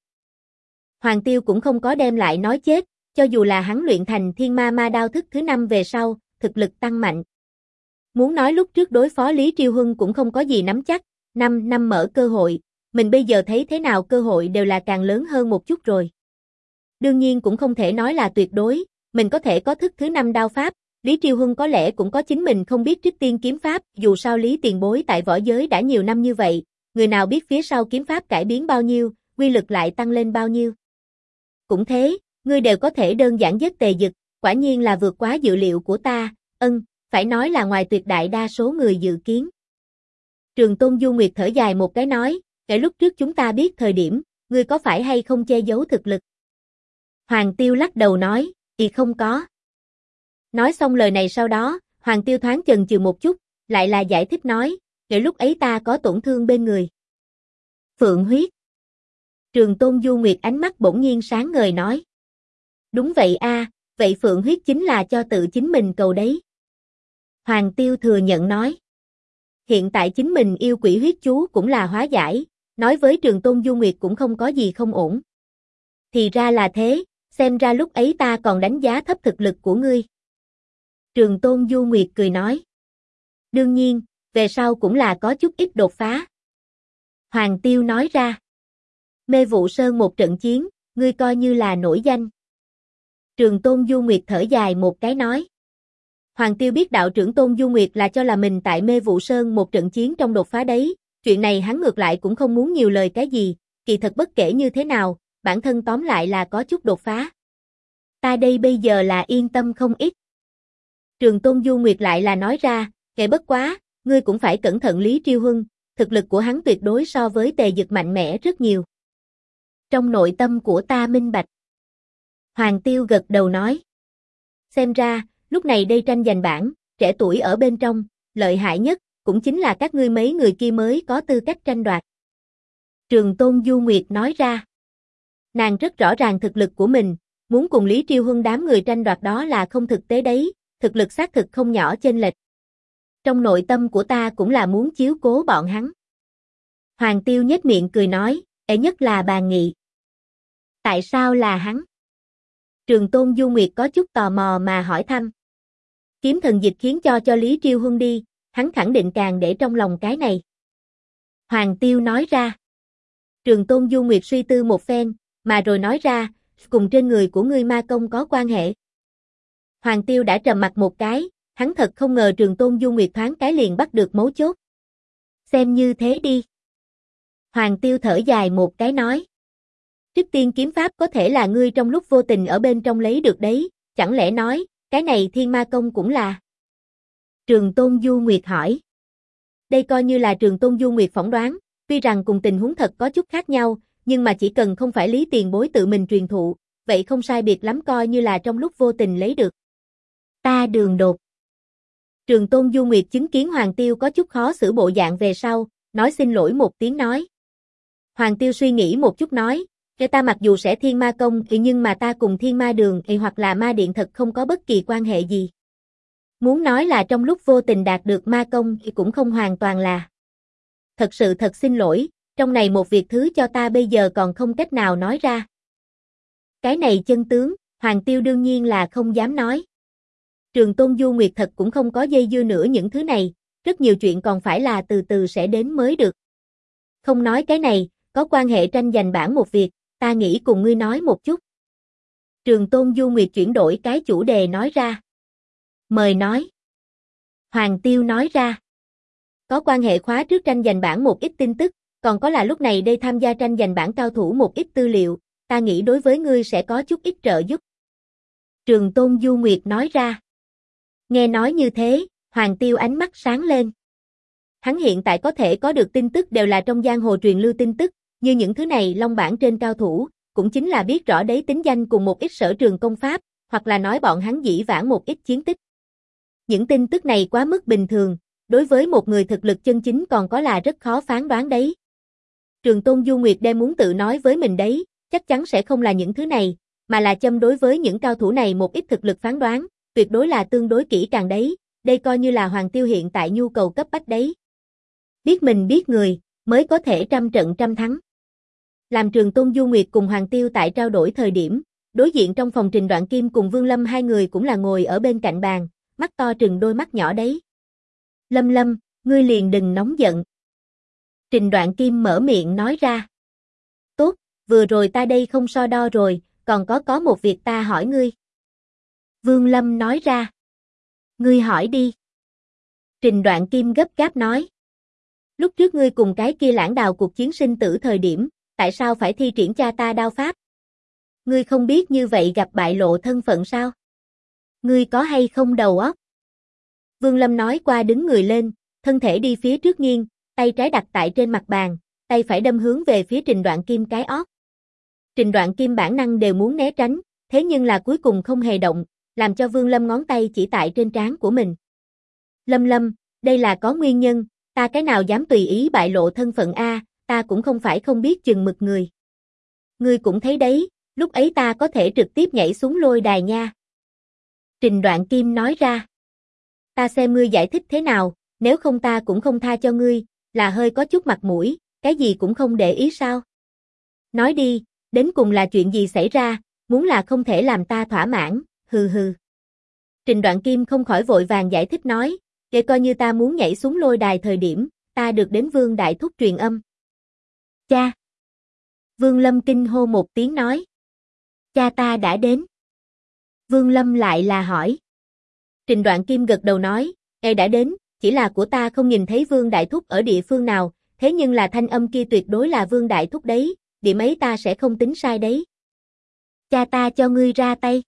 Hoàng Tiêu cũng không có đem lại nói chết, cho dù là hắn luyện thành Thiên Ma Ma đao thức thứ 5 về sau, thực lực tăng mạnh. Muốn nói lúc trước đối phó Lý Triêu Huân cũng không có gì nắm chắc, 5 năm mở cơ hội, mình bây giờ thấy thế nào cơ hội đều là càng lớn hơn một chút rồi. Đương nhiên cũng không thể nói là tuyệt đối, mình có thể có thức thứ 5 đao pháp, Lý Triêu Huân có lẽ cũng có chính mình không biết Trích Tiên kiếm pháp, dù sao Lý tiền bối tại võ giới đã nhiều năm như vậy, người nào biết phía sau kiếm pháp cải biến bao nhiêu, quy lực lại tăng lên bao nhiêu. Cũng thế, ngươi đều có thể đơn giản giết Tề Dực, quả nhiên là vượt quá dự liệu của ta, phải nói là ngoài tuyệt đại đa số người dự kiến. Trường Tôn Du Nguyệt thở dài một cái nói, kể lúc trước chúng ta biết thời điểm, ngươi có phải hay không che giấu thực lực? Hoàng Tiêu lắc đầu nói, không có. Nói xong lời này sau đó, Hoàng Tiêu thoáng chần chừ một chút, lại là giải thích nói, kể lúc ấy ta có tổn thương bên người. Phượng huyết. Trường Tôn Du Nguyệt ánh mắt bỗng nhiên sáng ngời nói. Đúng vậy vậy Phượng huyết chính là cho tự chính mình cầu đấy. Hoàng Tiêu thừa nhận nói. Hiện tại chính mình yêu quỷ huyết chú cũng là hóa giải, nói với Trường Tôn Du Nguyệt cũng không có gì không ổn. Thì ra là thế, xem ra lúc ấy ta còn đánh giá thấp thực lực của ngươi. Trường Tôn Du Nguyệt cười nói. Đương nhiên, về sau cũng là có chút ít đột phá. Hoàng Tiêu nói ra. Mê Vụ Sơn một trận chiến, ngươi coi như là nổi danh. Trường Tôn Du Nguyệt thở dài một cái nói. Hoàng Tiêu biết đạo trưởng Tôn Du Nguyệt là cho là mình tại Mê Vụ Sơn một trận chiến trong đột phá đấy, chuyện này hắn ngược lại cũng không muốn nhiều lời cái gì, kỳ thật bất kể như thế nào, bản thân tóm lại là có chút đột phá. Ta đây bây giờ là yên tâm không ít. Trường Tôn Du Nguyệt lại là nói ra, bất quá, ngươi cũng phải cẩn thận Lý Triêu Huân, thực lực của hắn tuyệt đối so với Tề Dực mạnh mẽ rất nhiều. Trong nội tâm của ta minh bạch. Hoàng Tiêu gật đầu nói. Xem ra, lúc này đây tranh giành bảng, trẻ tuổi ở bên trong, lợi hại nhất, cũng chính là các ngươi mấy người kia mới có tư cách tranh đoạt. Trường Tôn Du Nguyệt nói ra. Nàng rất rõ ràng thực lực của mình, muốn cùng Lý Triêu Huân đám người tranh đoạt đó là không thực tế đấy, thực lực xác thực không nhỏ chênh lệch. Trong nội tâm của ta cũng là muốn chiếu cố bọn hắn. Hoàng Tiêu nhếch miệng cười nói, nhất là Bàn Nghị. Tại sao là hắn? Trường Tôn Du Nguyệt có chút tò mò mà hỏi thăm. Kiếm thần dịch khiến cho Lý Triêu Huân đi, hắn khẳng định càng để trong lòng cái này. Hoàng Tiêu nói ra. Trường Tôn Du Nguyệt suy tư một phen, mà rồi nói ra, cùng trên người của ngươi ma công có quan hệ. Hoàng Tiêu đã trầm mặt một cái, hắn thật không ngờ Trường Tôn Du Nguyệt thoáng cái liền bắt được mấu chốt. Xem như thế đi. Hoàng Tiêu thở dài một cái nói. Trích tiên kiếm pháp có thể là ngươi trong lúc vô tình ở bên trong lấy được đấy, chẳng lẽ nói, cái này thiên ma công cũng là? Trường Tôn Du Nguyệt hỏi. Đây coi như là Trường Tôn Du Nguyệt phỏng đoán, tuy rằng cùng tình huống thật có chút khác nhau, nhưng mà chỉ cần không phải Lý tiền bối tự mình truyền thụ, vậy không sai biệt lắm coi như là trong lúc vô tình lấy được. Ta đường đột. Trường Tôn Du Nguyệt chứng kiến Hoàng Tiêu có chút khó xử bộ dạng về sau, nói xin lỗi một tiếng nói. Hoàng Tiêu suy nghĩ một chút nói, cái ta mặc dù sẽ thiên ma công nhưng mà ta cùng thiên ma đường hoặc là ma điện thật không có bất kỳ quan hệ gì. Muốn nói là trong lúc vô tình đạt được ma công thì cũng không hoàn toàn là. Thật sự thật xin lỗi, trong này một việc thứ cho ta bây giờ còn không cách nào nói ra. Cái này chân tướng, Hoàng Tiêu đương nhiên là không dám nói. Trường Tôn Du Nguyệt thật cũng không có dây dưa nữa những thứ này, rất nhiều chuyện còn phải là từ từ sẽ đến mới được. Không nói cái này, có quan hệ tranh giành bảng một việc, ta nghĩ cùng ngươi nói một chút. Trường Tôn Du Nguyệt chuyển đổi cái chủ đề nói ra. Mời nói. Hoàng Tiêu nói ra. Có quan hệ khóa trước tranh giành bảng một ít tin tức, còn có là lúc này đây tham gia tranh giành bảng cao thủ một ít tư liệu, ta nghĩ đối với ngươi sẽ có chút ít trợ giúp. Trường Tôn Du Nguyệt nói ra. Nghe nói như thế, Hoàng Tiêu ánh mắt sáng lên. Hắn hiện tại có thể có được tin tức đều là trong giang hồ truyền lưu tin tức, như những thứ này long bảng trên cao thủ, cũng chính là biết rõ đấy tính danh cùng một ít sở trường công pháp, hoặc là nói bọn hắn dĩ vãng một ít chiến tích. Những tin tức này quá mức bình thường, đối với một người thực lực chân chính còn có là rất khó phán đoán đấy. Trường Tôn Du Nguyệt đem muốn tự nói với mình đấy, chắc chắn sẽ không là những thứ này, mà là châm đối với những cao thủ này một ít thực lực phán đoán, tuyệt đối là tương đối kỹ càng đấy, đây coi như là Hoàng Tiêu hiện tại nhu cầu cấp bách đấy. Biết mình biết người, mới có thể trăm trận trăm thắng. Làm Trường Tôn Du Nguyệt cùng Hoàng Tiêu tại trao đổi thời điểm, đối diện trong phòng Trình Đoạn Kim cùng Vương Lâm hai người cũng là ngồi ở bên cạnh bàn, mắt to trừng đôi mắt nhỏ đấy. Lâm Lâm, ngươi liền đừng nóng giận. Trình Đoạn Kim mở miệng nói ra. Tốt, vừa rồi ta đây không so đo rồi, còn có một việc ta hỏi ngươi. Vương Lâm nói ra. Ngươi hỏi đi. Trình Đoạn Kim gấp gáp nói. Lúc trước ngươi cùng cái kia lãng đào cuộc chiến sinh tử thời điểm, tại sao phải thi triển cha ta đao pháp? Ngươi không biết như vậy gặp bại lộ thân phận sao? Ngươi có hay không đầu óc? Vương Lâm nói qua đứng người lên, thân thể đi phía trước nghiêng, tay trái đặt tại trên mặt bàn, tay phải đâm hướng về phía Trình Đoạn Kim cái ót. Trình Đoạn Kim bản năng đều muốn né tránh, thế nhưng là cuối cùng không hề động, làm cho Vương Lâm ngón tay chỉ tại trên trán của mình. Lâm Lâm, đây là có nguyên nhân, ta cái nào dám tùy ý bại lộ thân phận a, ta cũng không phải không biết chừng mực người. Ngươi cũng thấy đấy, lúc ấy ta có thể trực tiếp nhảy xuống lôi đài nha. Trình Đoạn Kim nói ra. Ta xem ngươi giải thích thế nào, nếu không ta cũng không tha cho ngươi, là hơi có chút mặt mũi, cái gì cũng không để ý sao. Nói đi, đến cùng là chuyện gì xảy ra, muốn là không thể làm ta thỏa mãn, hừ hừ. Trình Đoạn Kim không khỏi vội vàng giải thích nói, để coi như ta muốn nhảy xuống lôi đài thời điểm, ta được đến Vương Đại Thúc truyền âm. Cha! Vương Lâm kinh hô một tiếng nói. Cha ta đã đến. Vương Lâm lại là hỏi. Trình Đoạn Kim gật đầu nói, đã đến, chỉ là của ta không nhìn thấy Vương Đại Thúc ở địa phương nào, thế nhưng là thanh âm kia tuyệt đối là Vương Đại Thúc đấy, điểm ấy ta sẽ không tính sai đấy. Cha ta cho ngươi ra tay.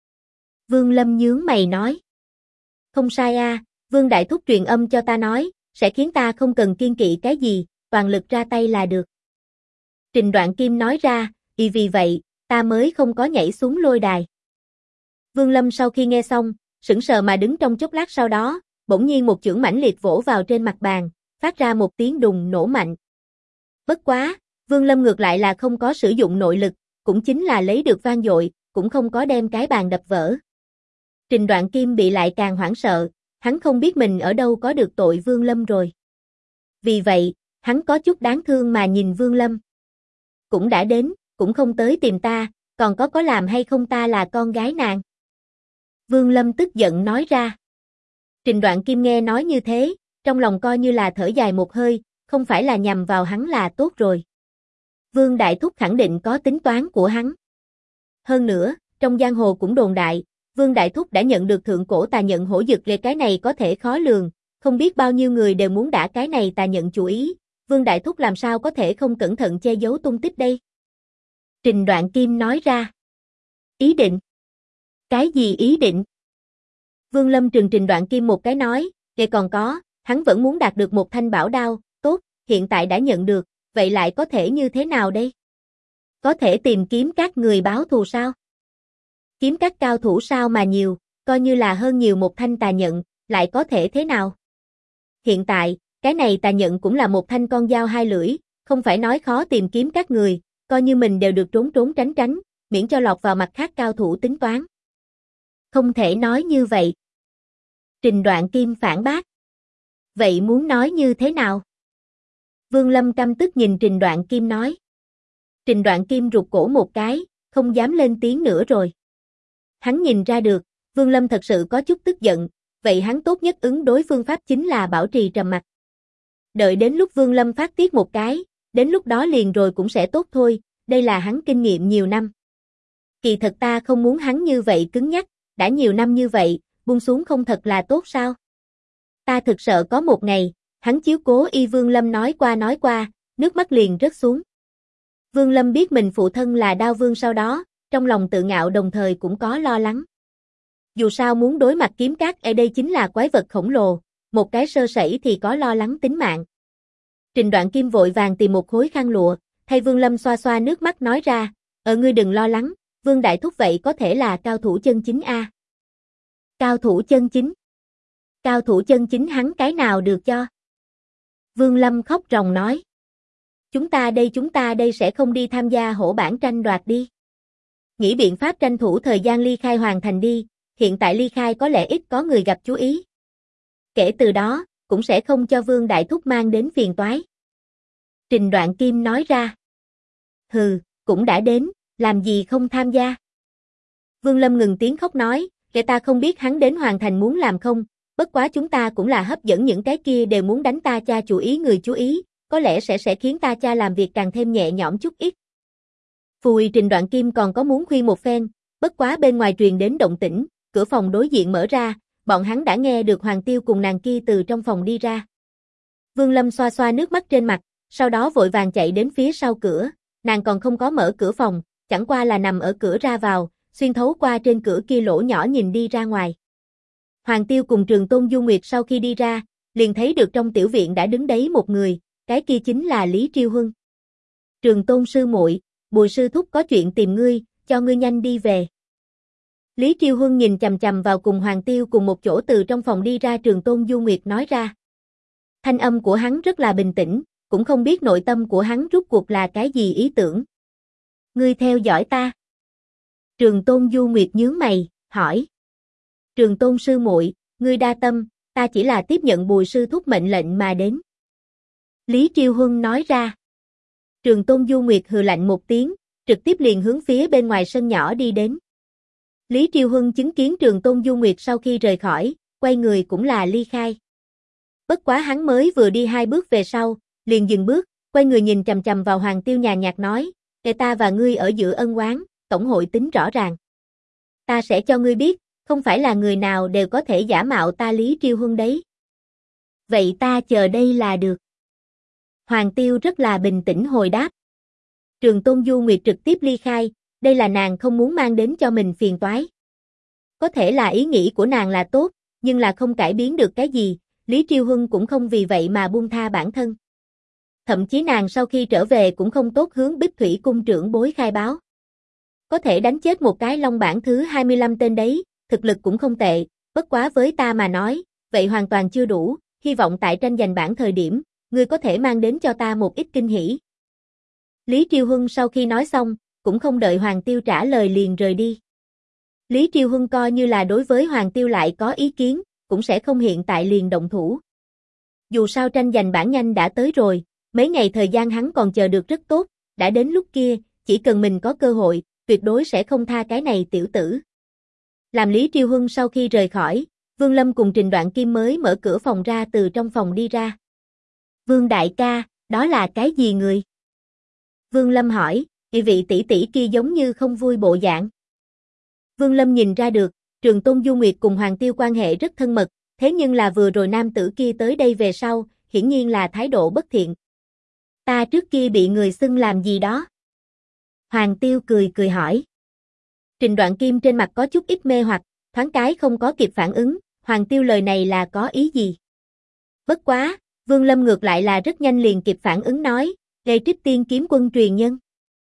Vương Lâm nhướng mày nói. Không sai a, Vương Đại Thúc truyền âm cho ta nói, sẽ khiến ta không cần kiêng kỵ cái gì, toàn lực ra tay là được. Trình Đoạn Kim nói ra, vì vậy, ta mới không có nhảy xuống lôi đài. Vương Lâm sau khi nghe xong, sững sờ mà đứng trong chốc lát sau đó, bỗng nhiên một chưởng mãnh liệt vỗ vào trên mặt bàn, phát ra một tiếng đùng nổ mạnh. Bất quá, Vương Lâm ngược lại là không có sử dụng nội lực, cũng chính là lấy được vang dội, cũng không có đem cái bàn đập vỡ. Trình Đoạn Kim bị lại càng hoảng sợ, hắn không biết mình ở đâu có được tội Vương Lâm rồi. Vì vậy, hắn có chút đáng thương mà nhìn Vương Lâm. Cũng đã đến, cũng không tới tìm ta, còn có làm hay không ta là con gái nàng. Vương Lâm tức giận nói ra. Trình Đoạn Kim nghe nói như thế, trong lòng coi như là thở dài một hơi, không phải là nhằm vào hắn là tốt rồi. Vương Đại Thúc khẳng định có tính toán của hắn. Hơn nữa, trong giang hồ cũng đồn đại, Vương Đại Thúc đã nhận được thượng cổ tà nhận hổ dực lệ, cái này có thể khó lường, không biết bao nhiêu người đều muốn đả cái này tà nhận chủ ý, Vương Đại Thúc làm sao có thể không cẩn thận che giấu tung tích đây? Trình Đoạn Kim nói ra. Ý định? Cái gì ý định? Vương Lâm trừng Trình Đoạn Kim một cái nói, kể còn có, hắn vẫn muốn đạt được một thanh bảo đao, tốt, hiện tại đã nhận được, vậy lại có thể như thế nào đây? Có thể tìm kiếm các người báo thù sao? Kiếm các cao thủ sao mà nhiều, coi như là hơn nhiều một thanh tà nhận, lại có thể thế nào? Hiện tại, cái này tà nhận cũng là một thanh con dao hai lưỡi, không phải nói khó tìm kiếm các người, coi như mình đều được trốn trốn tránh tránh, miễn cho lọt vào mặt khác cao thủ tính toán. Không thể nói như vậy. Trình Đoạn Kim phản bác. Vậy muốn nói như thế nào? Vương Lâm căm tức nhìn Trình Đoạn Kim nói. Trình Đoạn Kim rụt cổ một cái, không dám lên tiếng nữa rồi. Hắn nhìn ra được, Vương Lâm thật sự có chút tức giận, vậy hắn tốt nhất ứng đối phương pháp chính là bảo trì trầm mặc. Đợi đến lúc Vương Lâm phát tiết một cái, đến lúc đó liền rồi cũng sẽ tốt thôi, đây là hắn kinh nghiệm nhiều năm. Kỳ thật ta không muốn hắn như vậy cứng nhắc, đã nhiều năm như vậy, buông xuống không thật là tốt sao? Ta thực sợ có một ngày, hắn chiếu cố y Vương Lâm nói qua, nước mắt liền rớt xuống. Vương Lâm biết mình phụ thân là Đao Vương sau đó, trong lòng tự ngạo đồng thời cũng có lo lắng. Dù sao muốn đối mặt kiếm cát ở đây chính là quái vật khổng lồ, một cái sơ sẩy thì có lo lắng tính mạng. Trình Đoạn Kim vội vàng tìm một khối khăn lụa, thay Vương Lâm xoa xoa nước mắt nói ra, ngươi đừng lo lắng, Vương Đại Thúc vậy có thể là cao thủ chân chính a. Cao thủ chân chính? Cao thủ chân chính hắn cái nào được cho? Vương Lâm khóc ròng nói. Chúng ta đây sẽ không đi tham gia hổ bản tranh đoạt đi. Nghĩ biện pháp tranh thủ thời gian ly khai hoàn thành đi, hiện tại ly khai có lẽ ít có người gặp chú ý. Kể từ đó, cũng sẽ không cho Vương Đại Thúc mang đến phiền toái. Trình Đoạn Kim nói ra. Hừ, cũng đã đến, làm gì không tham gia. Vương Lâm ngừng tiếng khóc nói, kể ta không biết hắn đến hoàn thành muốn làm không, bất quá chúng ta cũng là hấp dẫn những cái kia đều muốn đánh ta cha chủ ý người chú ý, có lẽ sẽ khiến ta cha làm việc càng thêm nhẹ nhõm chút ít. Phùi Trình Đoạn Kim còn có muốn khuyên một phen, bất quá bên ngoài truyền đến động tĩnh, cửa phòng đối diện mở ra, bọn hắn đã nghe được Hoàng Tiêu cùng nàng kia từ trong phòng đi ra. Vương Lâm xoa xoa nước mắt trên mặt, sau đó vội vàng chạy đến phía sau cửa, nàng còn không có mở cửa phòng, chẳng qua là nằm ở cửa ra vào, xuyên thấu qua trên cửa kia lỗ nhỏ nhìn đi ra ngoài. Hoàng Tiêu cùng Trường Tôn Du Nguyệt sau khi đi ra, liền thấy được trong tiểu viện đã đứng đấy một người, cái kia chính là Lý Triêu Huân. Trường Tôn sư muội, Bùi sư thúc có chuyện tìm ngươi, cho ngươi nhanh đi về. Lý Triêu Huân nhìn chằm chằm vào cùng Hoàng Tiêu cùng một chỗ từ trong phòng đi ra Trường Tôn Du Nguyệt nói ra. Thanh âm của hắn rất là bình tĩnh, cũng không biết nội tâm của hắn rút cuộc là cái gì ý tưởng. Ngươi theo dõi ta. Trường Tôn Du Nguyệt nhướng mày, hỏi. Trường Tôn sư muội, ngươi đa tâm, ta chỉ là tiếp nhận Bùi sư thúc mệnh lệnh mà đến. Lý Triêu Huân nói ra. Trường Tôn Du Nguyệt hừ lạnh một tiếng, trực tiếp liền hướng phía bên ngoài sân nhỏ đi đến. Lý Triêu Huân chứng kiến Trường Tôn Du Nguyệt sau khi rời khỏi, quay người cũng là ly khai. Bất quá hắn mới vừa đi 2 bước về sau, liền dừng bước, quay người nhìn chằm chằm vào Hoàng Tiêu nhàn nhạt nói, để ta và ngươi ở giữa ân oán, tổng hội tính rõ ràng. Ta sẽ cho ngươi biết, không phải là người nào đều có thể giả mạo ta Lý Triêu Huân đấy. Vậy ta chờ đây là được. Hoàng Tiêu rất là bình tĩnh hồi đáp. Trường Tôn Du Nguyệt trực tiếp ly khai, đây là nàng không muốn mang đến cho mình phiền toái. Có thể là ý nghĩ của nàng là tốt, nhưng là không cải biến được cái gì, Lý Triêu Huân cũng không vì vậy mà buông tha bản thân. Thậm chí nàng sau khi trở về cũng không tốt hướng Bích Thủy cung trưởng bối khai báo. Có thể đánh chết một cái long bản thứ 25 tên đấy, thực lực cũng không tệ, bất quá với ta mà nói, vậy hoàn toàn chưa đủ, hy vọng tại tranh giành bản thời điểm, ngươi có thể mang đến cho ta một ít kinh hỉ. Lý Triêu Huân sau khi nói xong, cũng không đợi Hoàng Tiêu trả lời liền rời đi. Lý Triêu Huân coi như là đối với Hoàng Tiêu lại có ý kiến, cũng sẽ không hiện tại liền động thủ. Dù sao tranh giành bản nhanh đã tới rồi, mấy ngày thời gian hắn còn chờ được rất tốt, đã đến lúc kia, chỉ cần mình có cơ hội, tuyệt đối sẽ không tha cái này tiểu tử. Làm Lý Triêu Huân sau khi rời khỏi, Vương Lâm cùng Trình Đoạn Kim mới mở cửa phòng ra từ trong phòng đi ra. Vương đại ca, đó là cái gì người? Vương Lâm hỏi, vị tỷ tỷ kia giống như không vui bộ dạng. Vương Lâm nhìn ra được, Trường Tôn Du Nguyệt cùng Hoàng Tiêu quan hệ rất thân mật, thế nhưng là vừa rồi nam tử kia tới đây về sau, hiển nhiên là thái độ bất thiện. Ta trước kia bị người xưng làm gì đó? Hoàng Tiêu cười cười hỏi. Trình Đoạn Kim trên mặt có chút ít mê hoặc, thoáng cái không có kịp phản ứng, Hoàng Tiêu lời này là có ý gì? Bất quá, Vương Lâm ngược lại là rất nhanh liền kịp phản ứng nói, Lê Trích Tiên kiếm quân truyền nhân.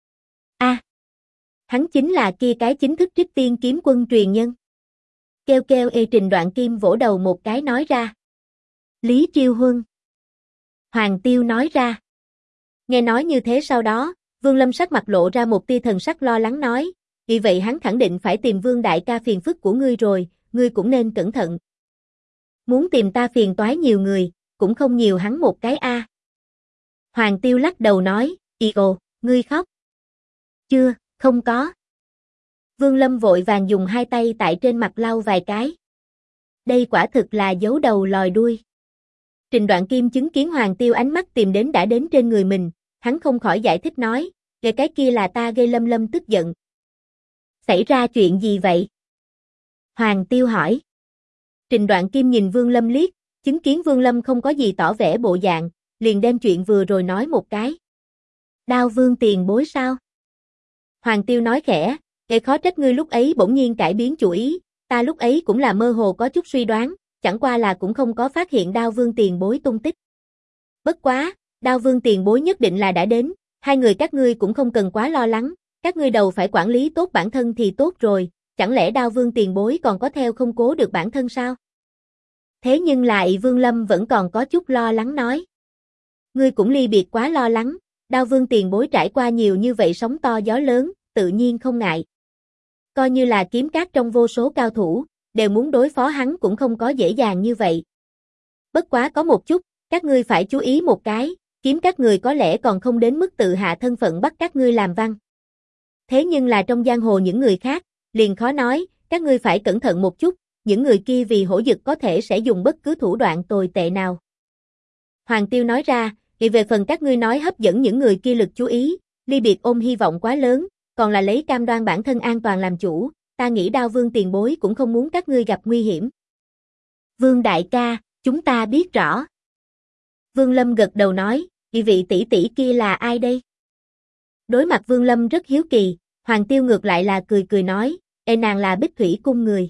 Hắn chính là kia cái chính thức Trích Tiên kiếm quân truyền nhân. Kêu kêu Trình Đoạn Kim vỗ đầu một cái nói ra. Lý Triêu Huân. Hoàng Tiêu nói ra. Nghe nói như thế sau đó, Vương Lâm sắc mặt lộ ra một tia thần sắc lo lắng nói, vì vậy hắn khẳng định phải tìm Vương đại ca phiền phức của ngươi rồi, ngươi cũng nên cẩn thận. Muốn tìm ta phiền toái nhiều người, cũng không nhiều hắn một cái a. Hoàng Tiêu lắc đầu nói, ồ, ngươi khóc. Chưa, không có. Vương Lâm vội vàng dùng hai tay tại trên mặt lau vài cái. Đây quả thực là giấu đầu lòi đuôi. Trình Đoạn Kim chứng kiến Hoàng Tiêu ánh mắt tìm đến đã đến trên người mình, hắn không khỏi giải thích nói, cái kia là ta gây Lâm Lâm tức giận. Xảy ra chuyện gì vậy? Hoàng Tiêu hỏi. Trình Đoạn Kim nhìn Vương Lâm liếc, chứng kiến Vương Lâm không có gì tỏ vẻ bộ dạng, liền đem chuyện vừa rồi nói một cái. Đao Vương tiền bối sao? Hoàng Tiêu nói khẽ, khó trách ngươi lúc ấy bỗng nhiên cải biến chủ ý, ta lúc ấy cũng là mơ hồ có chút suy đoán, chẳng qua là cũng không có phát hiện Đao Vương tiền bối tung tích. Bất quá, Đao Vương tiền bối nhất định là đã đến, hai người các ngươi cũng không cần quá lo lắng, các ngươi đầu phải quản lý tốt bản thân thì tốt rồi, chẳng lẽ Đao Vương tiền bối còn có theo không cố được bản thân sao? Thế nhưng lại Vương Lâm vẫn còn có chút lo lắng nói. Ngươi cũng ly biệt quá lo lắng, Đao Vương tiền bối trải qua nhiều như vậy sóng to gió lớn, tự nhiên không ngại. Coi như là kiếm cát trong vô số cao thủ, đều muốn đối phó hắn cũng không có dễ dàng như vậy. Bất quá có một chút, các ngươi phải chú ý một cái, kiếm các người có lẽ còn không đến mức tự hạ thân phận bắt các ngươi làm văn. Thế nhưng là trong giang hồ những người khác, liền khó nói, các ngươi phải cẩn thận một chút, những người kia vì hổ dực có thể sẽ dùng bất cứ thủ đoạn tồi tệ nào. Hoàng Tiêu nói ra, về phần các ngươi nói hấp dẫn những người kia lực chú ý, ly biệt ôm hy vọng quá lớn, còn là lấy cam đoan bản thân an toàn làm chủ, ta nghĩ Đao Vương tiền bối cũng không muốn các ngươi gặp nguy hiểm. Vương đại ca, chúng ta biết rõ. Vương Lâm gật đầu nói, vị tỷ tỷ kia là ai đây? Đối mặt Vương Lâm rất hiếu kỳ, Hoàng Tiêu ngược lại là cười cười nói, nàng là Bích Thủy cung người.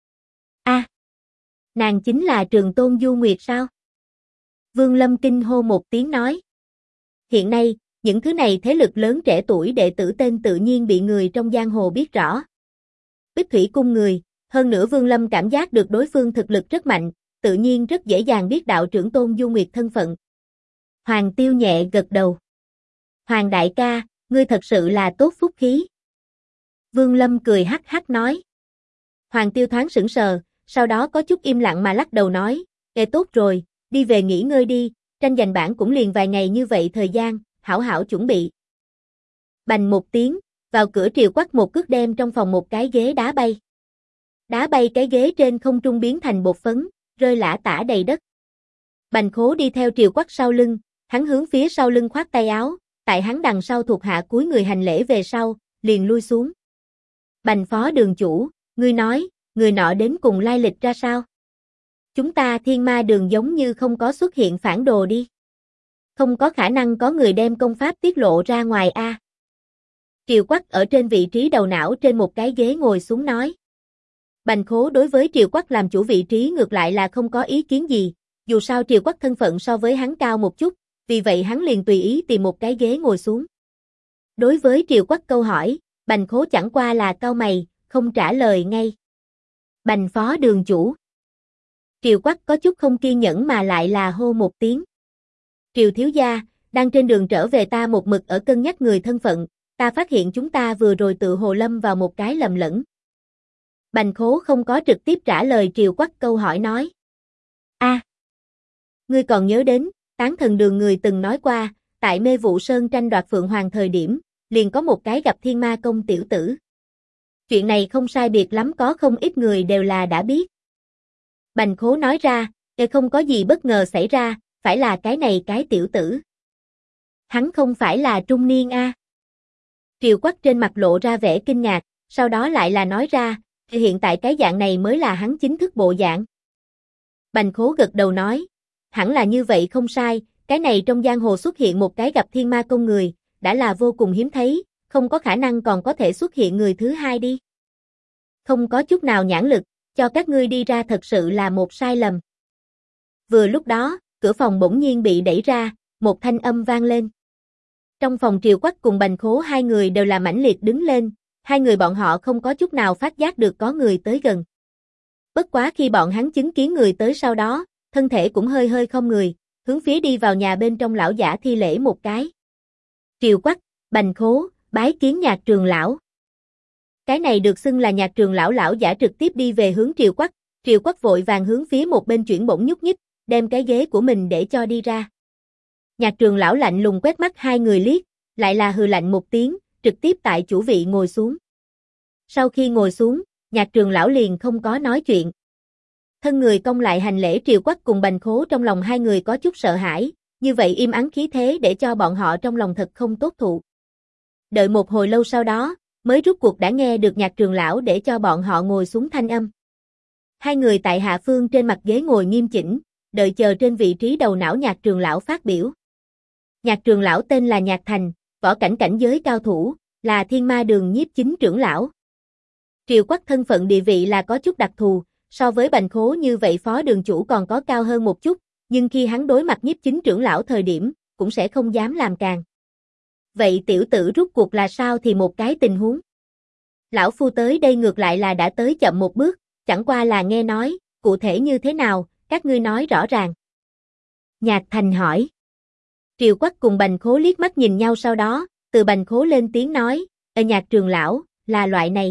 Nàng chính là Trường Tôn Du Nguyệt sao? Vương Lâm kinh hô một tiếng nói. Hiện nay, những thứ này thế lực lớn trẻ tuổi đệ tử tên tự nhiên bị người trong giang hồ biết rõ. Bích Thủy cung người, hơn nữa Vương Lâm cảm giác được đối phương thực lực rất mạnh, tự nhiên rất dễ dàng biết đạo trưởng Tôn Du Nguyệt thân phận. Hoàng Tiêu nhẹ gật đầu. Hoàng đại ca, ngươi thật sự là tốt phúc khí. Vương Lâm cười hắc hắc nói. Hoàng Tiêu thoáng sững sờ, sau đó có chút im lặng mà lắc đầu nói, tốt rồi, đi về nghỉ ngơi đi, tranh giành bảng cũng liền vài ngày như vậy thời gian, hảo hảo chuẩn bị. Bành một tiếng, vào cửa Triều quắc một cước đem trong phòng một cái ghế đá bay. Đá bay cái ghế trên không trung biến thành bột phấn, rơi lả tả đầy đất. Bành Khố đi theo Triều quắc sau lưng, hắn hướng phía sau lưng khoát tay áo, tại hắn đằng sau thuộc hạ cúi người hành lễ về sau, liền lui xuống. Bành phó đường chủ, ngươi nói, người nọ đến cùng lai lịch ra sao? Chúng ta Thiên Ma đường giống như không có xuất hiện phản đồ đi. Không có khả năng có người đem công pháp tiết lộ ra ngoài a. Triều Quắc ở trên vị trí đầu não trên một cái ghế ngồi xuống nói. Bành Khố đối với Triều Quắc làm chủ vị trí ngược lại là không có ý kiến gì, dù sao Triều Quắc thân phận so với hắn cao một chút, vì vậy hắn liền tùy ý tìm một cái ghế ngồi xuống. Đối với Triều Quắc câu hỏi, Bành Khố chẳng qua là cau mày, không trả lời ngay. Bành phó đường chủ. Triều Quắc có chút không kiên nhẫn mà lại là hô một tiếng. Triều thiếu gia, đang trên đường trở về ta một mực ở cân nhắc người thân phận, ta phát hiện chúng ta vừa rồi tự hồ lâm vào một cái lầm lẫn. Bành Khố không có trực tiếp trả lời Triều Quắc câu hỏi nói. Ngươi còn nhớ đến, Tán Thần đường người từng nói qua, tại Mê Vụ Sơn tranh đoạt Phượng Hoàng thời điểm, liền có một cái gặp Thiên Ma công tiểu tử. Chuyện này không sai biệt lắm có không ít người đều là đã biết. Bành Khố nói ra, không có gì bất ngờ xảy ra, phải là cái này cái tiểu tử. Hắn không phải là trung niên a. Triều Quắc trên mặt lộ ra vẻ kinh ngạc, sau đó lại là nói ra, Hiện tại cái dạng này mới là hắn chính thức bộ dạng. Bành Khố gật đầu nói, hẳn là như vậy không sai, cái này trong giang hồ xuất hiện một cái gặp thiên ma công người, đã là vô cùng hiếm thấy, không có khả năng còn có thể xuất hiện người thứ hai đi. Không có chút nào nhãn lực, cho các ngươi đi ra thật sự là một sai lầm. Vừa lúc đó, cửa phòng bỗng nhiên bị đẩy ra, một thanh âm vang lên. Trong phòng Triều Quắc cùng Bành Khố hai người đều là mãnh liệt đứng lên, hai người bọn họ không có chút nào phát giác được có người tới gần. Bất quá khi bọn hắn chứng kiến người tới sau đó, thân thể cũng hơi hơi không người, hướng phía đi vào nhà bên trong lão giả thi lễ một cái. Triều Quắc, Bành Khố, bái kiến Nhạc Trường lão. Cái này được xưng là Nhạc Trường lão, lão giả trực tiếp đi về hướng Triều Quắc vội vàng hướng phía một bên chuyển bổng nhúc nhích, đem cái ghế của mình để cho đi ra. Nhạc Trường lão lạnh lùng quét mắt hai người liếc, lại là hừ lạnh một tiếng, trực tiếp tại chủ vị ngồi xuống. Sau khi ngồi xuống, Nhạc Trường lão liền không có nói chuyện. Thân người cong lại hành lễ. Triều Quắc cùng Bành Khố trong lòng hai người có chút sợ hãi, như vậy im ắng khí thế để cho bọn họ trong lòng thật không tốt thụ. Đợi một hồi lâu sau đó, mới rút cuộc đã nghe được Nhạc Trường lão để cho bọn họ ngồi xuống thanh âm. Hai người tại hạ phương trên mặt ghế ngồi nghiêm chỉnh, đợi chờ trên vị trí đầu não Nhạc Trường lão phát biểu. Nhạc Trường lão tên là Nhạc Thành, võ cảnh cảnh giới cao thủ, là Thiên Ma Đường nhiếp chính trưởng lão. Triều Quắc thân phận địa vị là có chút đặc thù, so với Bành Khố như vậy phó đường chủ còn có cao hơn một chút, nhưng khi hắn đối mặt nhiếp chính trưởng lão thời điểm, cũng sẽ không dám làm càng. Vậy tiểu tử rút cuộc là sao thì một cái tình huống? Lão phu tới đây ngược lại là đã tới chậm một bước, chẳng qua là nghe nói, cụ thể như thế nào, các ngươi nói rõ ràng. Nhạc Thành hỏi. Triều Quắc cùng Bành Khố liếc mắt nhìn nhau sau đó, từ Bành Khố lên tiếng nói, Nhạc Trường lão, là loại này.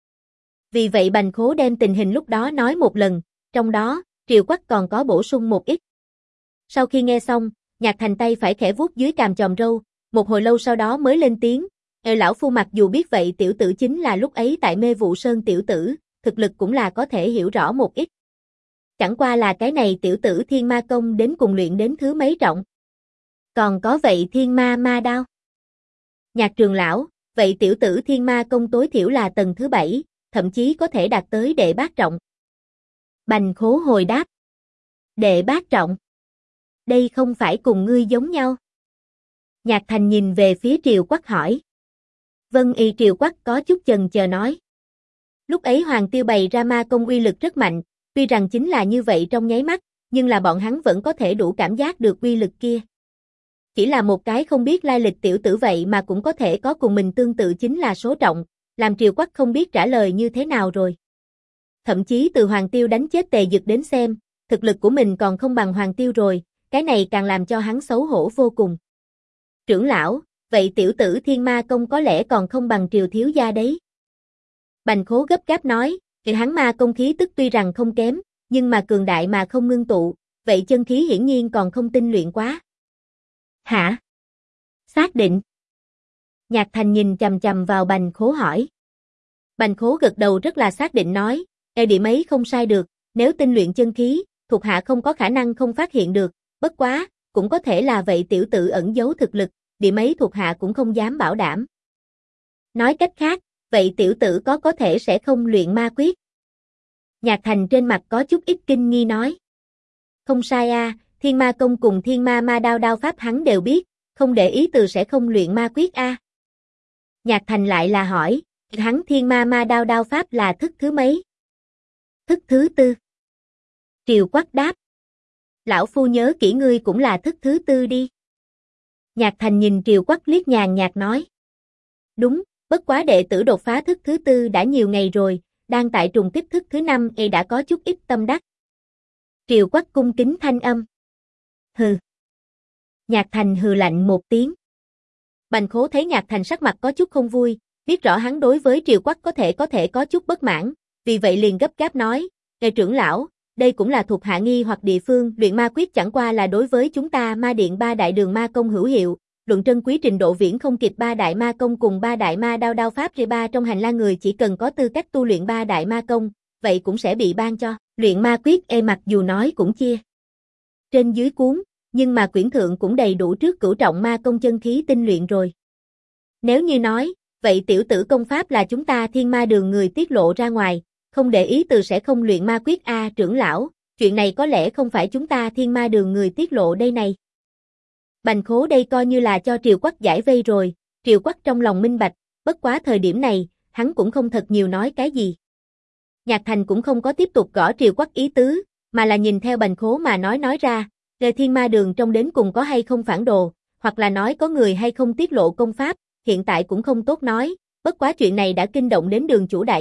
Vì vậy Bành Khố đem tình hình lúc đó nói một lần, trong đó, Triều Quắc còn có bổ sung một ít. Sau khi nghe xong, Nhạc Thành tay phải khẽ vuốt dưới càm chòm râu, một hồi lâu sau đó mới lên tiếng, lão phu mặc dù biết vậy tiểu tử chính là lúc ấy tại Mê Vụ Sơn tiểu tử, thực lực cũng là có thể hiểu rõ một ít. Chẳng qua là cái này tiểu tử Thiên Ma Công đến cùng luyện đến thứ mấy trọng. Còn có vậy Thiên Ma Ma Đao. Nhạc Trường lão, vậy tiểu tử Thiên Ma Công tối thiểu là tầng thứ 7, thậm chí có thể đạt tới đệ bát trọng. Bành Khố hồi đáp. Đệ bát trọng. Đây không phải cùng ngươi giống nhau. Nhạc Thành nhìn về phía Triều Quắc hỏi. Vân y. Triều Quắc có chút chần chờ nói. Lúc ấy Hoàng Tiêu bày ra ma công uy lực rất mạnh, tuy rằng chính là như vậy trong nháy mắt, nhưng là bọn hắn vẫn có thể đủ cảm giác được uy lực kia. Chỉ là một cái không biết lai lịch tiểu tử vậy mà cũng có thể có cùng mình tương tự chính là số trọng, làm Triều Quắc không biết trả lời như thế nào rồi. Thậm chí từ Hoàng Tiêu đánh chết Tề Dực đến xem, thực lực của mình còn không bằng Hoàng Tiêu rồi, cái này càng làm cho hắn xấu hổ vô cùng. Trưởng lão, vậy tiểu tử Thiên Ma Công có lẽ còn không bằng Triều thiếu gia đấy. Bành Khố gấp gáp nói, thì hắn ma công khí tức tuy rằng không kém, nhưng mà cường đại mà không ngưng tụ, vậy chân khí hiển nhiên còn không tinh luyện quá. Hả? Xác định. Nhạc Thành nhìn chằm chằm vào Bành Khố hỏi. Bành Khố gật đầu rất là xác định nói, điểm ấy không sai được, nếu tinh luyện chân khí, thuộc hạ không có khả năng không phát hiện được, bất quá, cũng có thể là vậy tiểu tử ẩn giấu thực lực, điểm ấy thuộc hạ cũng không dám bảo đảm. Nói cách khác, vậy tiểu tử có thể sẽ không luyện ma quyết. Nhạc Thành trên mặt có chút ít kinh nghi nói. Không sai a, Thiên Ma Công cùng Thiên Ma Ma Đao đao pháp hắn đều biết, không để ý từ sẽ không luyện ma quyết a. Nhạc Thành lại là hỏi, hắn Thiên Ma Ma Đao đao pháp là thức thứ mấy? Thức thứ 4. Triều Quắc đáp. Lão phu nhớ kỹ ngươi cũng là thức thứ 4 đi. Nhạc Thành nhìn Triều Quắc liếc nhàn nhạt nói. Đúng, bất quá đệ tử đột phá thức thứ 4 đã nhiều ngày rồi, đang tại trùng kích thức thứ 5 đã có chút ít tâm đắc. Triều Quắc cung kính thanh âm. Hừ. Nhạc Thành hừ lạnh một tiếng. Bành Khố thấy Nhạc Thành sắc mặt có chút không vui, biết rõ hắn đối với Triều Quắc có thể có chút bất mãn, vì vậy liền gấp gáp nói, trưởng lão, đây cũng là thuộc hạ nghi hoặc địa phương, luyện ma quyết chẳng qua là đối với chúng ta ma điện 3 đại đường ma công hữu hiệu, luận trân quý trình độ viễn không kịp 3 đại ma công cùng 3 đại ma đao đao pháp R3 trong hành lang người chỉ cần có tư cách tu luyện 3 đại ma công, vậy cũng sẽ bị ban cho. Luyện ma quyết mặc dù nói cũng chia trên dưới cuốn, nhưng mà quyển thượng cũng đầy đủ trước cửu trọng ma công chân khí tinh luyện rồi. Nếu như nói, vậy tiểu tử công pháp là chúng ta Thiên Ma Đường người tiết lộ ra ngoài, không để ý từ sẽ không luyện ma quyết a trưởng lão, chuyện này có lẽ không phải chúng ta Thiên Ma Đường người tiết lộ đây này. Bành Khố đây coi như là cho Triều Quắc giải vây rồi, Triều Quắc trong lòng minh bạch, bất quá thời điểm này, hắn cũng không thật nhiều nói cái gì. Nhạc Thành cũng không có tiếp tục gõ Triều Quắc ý tứ, mà là nhìn theo Bành Khố mà nói ra, Lê Thiên Ma Đường trong đến cùng có hay không phản đồ, hoặc là nói có người hay không tiết lộ công pháp, hiện tại cũng không tốt nói, bất quá chuyện này đã kinh động đến đường chủ đại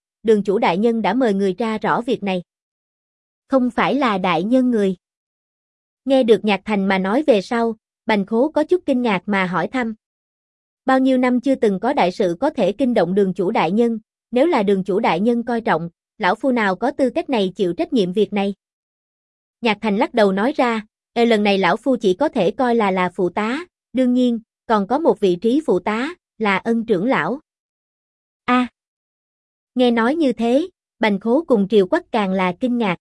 nhân đã mời người tra rõ việc này. Không phải là đại nhân người. Nghe được Nhạc Thành mà nói về sau, Bành Khố có chút kinh ngạc mà hỏi thăm. Bao nhiêu năm chưa từng có đại sự có thể kinh động đường chủ đại nhân, nếu là đường chủ đại nhân coi trọng, lão phu nào có tư cách này chịu trách nhiệm việc này. Nhạc Thành lắc đầu nói ra, lần này lão phu chỉ có thể coi là phụ tá, đương nhiên, còn có một vị trí phụ tá, là Ân trưởng lão. A. Nghe nói như thế, Bành Khố cùng Triều Quắc càng là kinh ngạc.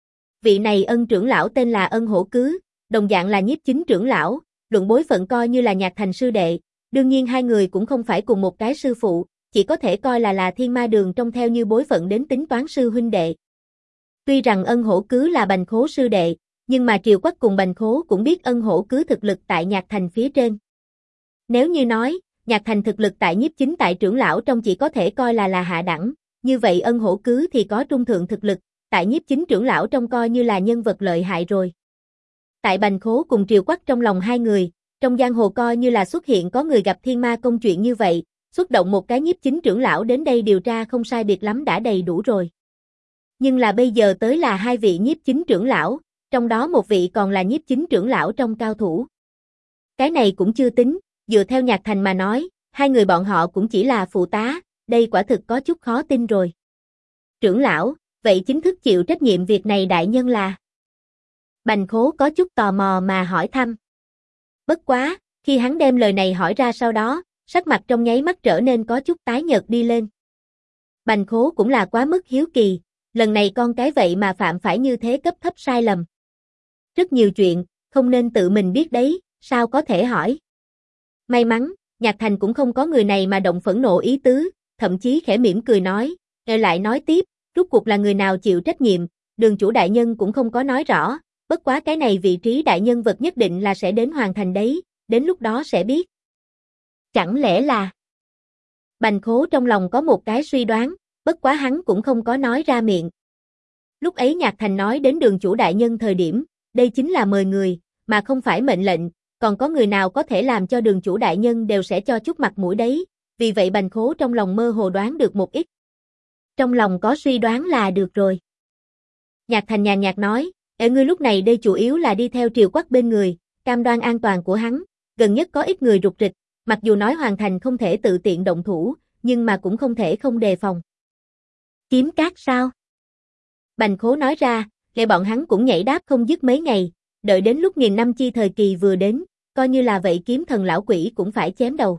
Vị này Ân trưởng lão tên là Ân Hổ Cứ, đồng dạng là nhiếp chính trưởng lão, luận bối phận coi như là Nhạc Thành sư đệ, đương nhiên hai người cũng không phải cùng một cái sư phụ, chỉ có thể coi là Thiên Ma Đường trong theo như bối phận đến tính toán sư huynh đệ. Tuy rằng Ân Hổ Cứ là Bành Khố sư đệ, nhưng mà Triều Quắc cùng Bành Khố cũng biết Ân Hổ Cứ thực lực tại Nhạc Thành phía trên. Nếu như nói, Nhạc Thành thực lực tại nhiếp chính tại trưởng lão trong chỉ có thể coi là hạ đẳng, như vậy Ân Hổ Cứ thì có trung thượng thực lực, tại nhiếp chính trưởng lão trong coi như là nhân vật lợi hại rồi. Tại Bành Khố cùng Triều Quắc trong lòng hai người, trong giang hồ coi như là xuất hiện có người gặp Thiên Ma công chuyện như vậy, xuất động một cái nhiếp chính trưởng lão đến đây điều tra không sai biệt lắm đã đầy đủ rồi. Nhưng là bây giờ tới là hai vị nhiếp chính trưởng lão, trong đó một vị còn là nhiếp chính trưởng lão trong cao thủ. Cái này cũng chưa tính, dựa theo Nhạc Thành mà nói, hai người bọn họ cũng chỉ là phụ tá, đây quả thực có chút khó tin rồi. Trưởng lão, vậy chính thức chịu trách nhiệm việc này đại nhân là? Bành Khố có chút tò mò mà hỏi thăm. Bất quá, khi hắn đem lời này hỏi ra sau đó, sắc mặt trong nháy mắt trở nên có chút tái nhợt đi lên. Bành Khố cũng là quá mức hiếu kỳ, lần này con cái vậy mà phạm phải như thế cấp thấp sai lầm. Rất nhiều chuyện, không nên tự mình biết đấy, sao có thể hỏi. May mắn, Nhạc Thành cũng không có người này mà động phẫn nộ ý tứ, thậm chí khẽ mỉm cười nói, lại nói tiếp, rốt cuộc là người nào chịu trách nhiệm, đường chủ đại nhân cũng không có nói rõ, bất quá cái này vị trí đại nhân vật nhất định là sẽ đến hoàn thành đấy, đến lúc đó sẽ biết. Chẳng lẽ là... Bành Khố trong lòng có một cái suy đoán, bất quá hắn cũng không có nói ra miệng. Lúc ấy Nhạc Thành nói đến đường chủ đại nhân thời điểm, đây chính là mời người, mà không phải mệnh lệnh, còn có người nào có thể làm cho đường chủ đại nhân đều sẽ cho chút mặt mũi đấy, vì vậy Bành Khố trong lòng mơ hồ đoán được một ít. Trong lòng có suy đoán là được rồi. Nhạc Thành nhàn nhạt nói, ngươi lúc này đây chủ yếu là đi theo Triều Quắc bên người, cam đoan an toàn của hắn, gần nhất có ít người rục rịch, mặc dù nói hoàn thành không thể tự tiện động thủ, nhưng mà cũng không thể không đề phòng. Kiếm cát sao? Bành Khố nói ra, bọn hắn cũng nhảy đáp không dứt mấy ngày, đợi đến lúc 1000 năm chi thời kỳ vừa đến, coi như là vậy kiếm thần lão quỷ cũng phải chém đầu.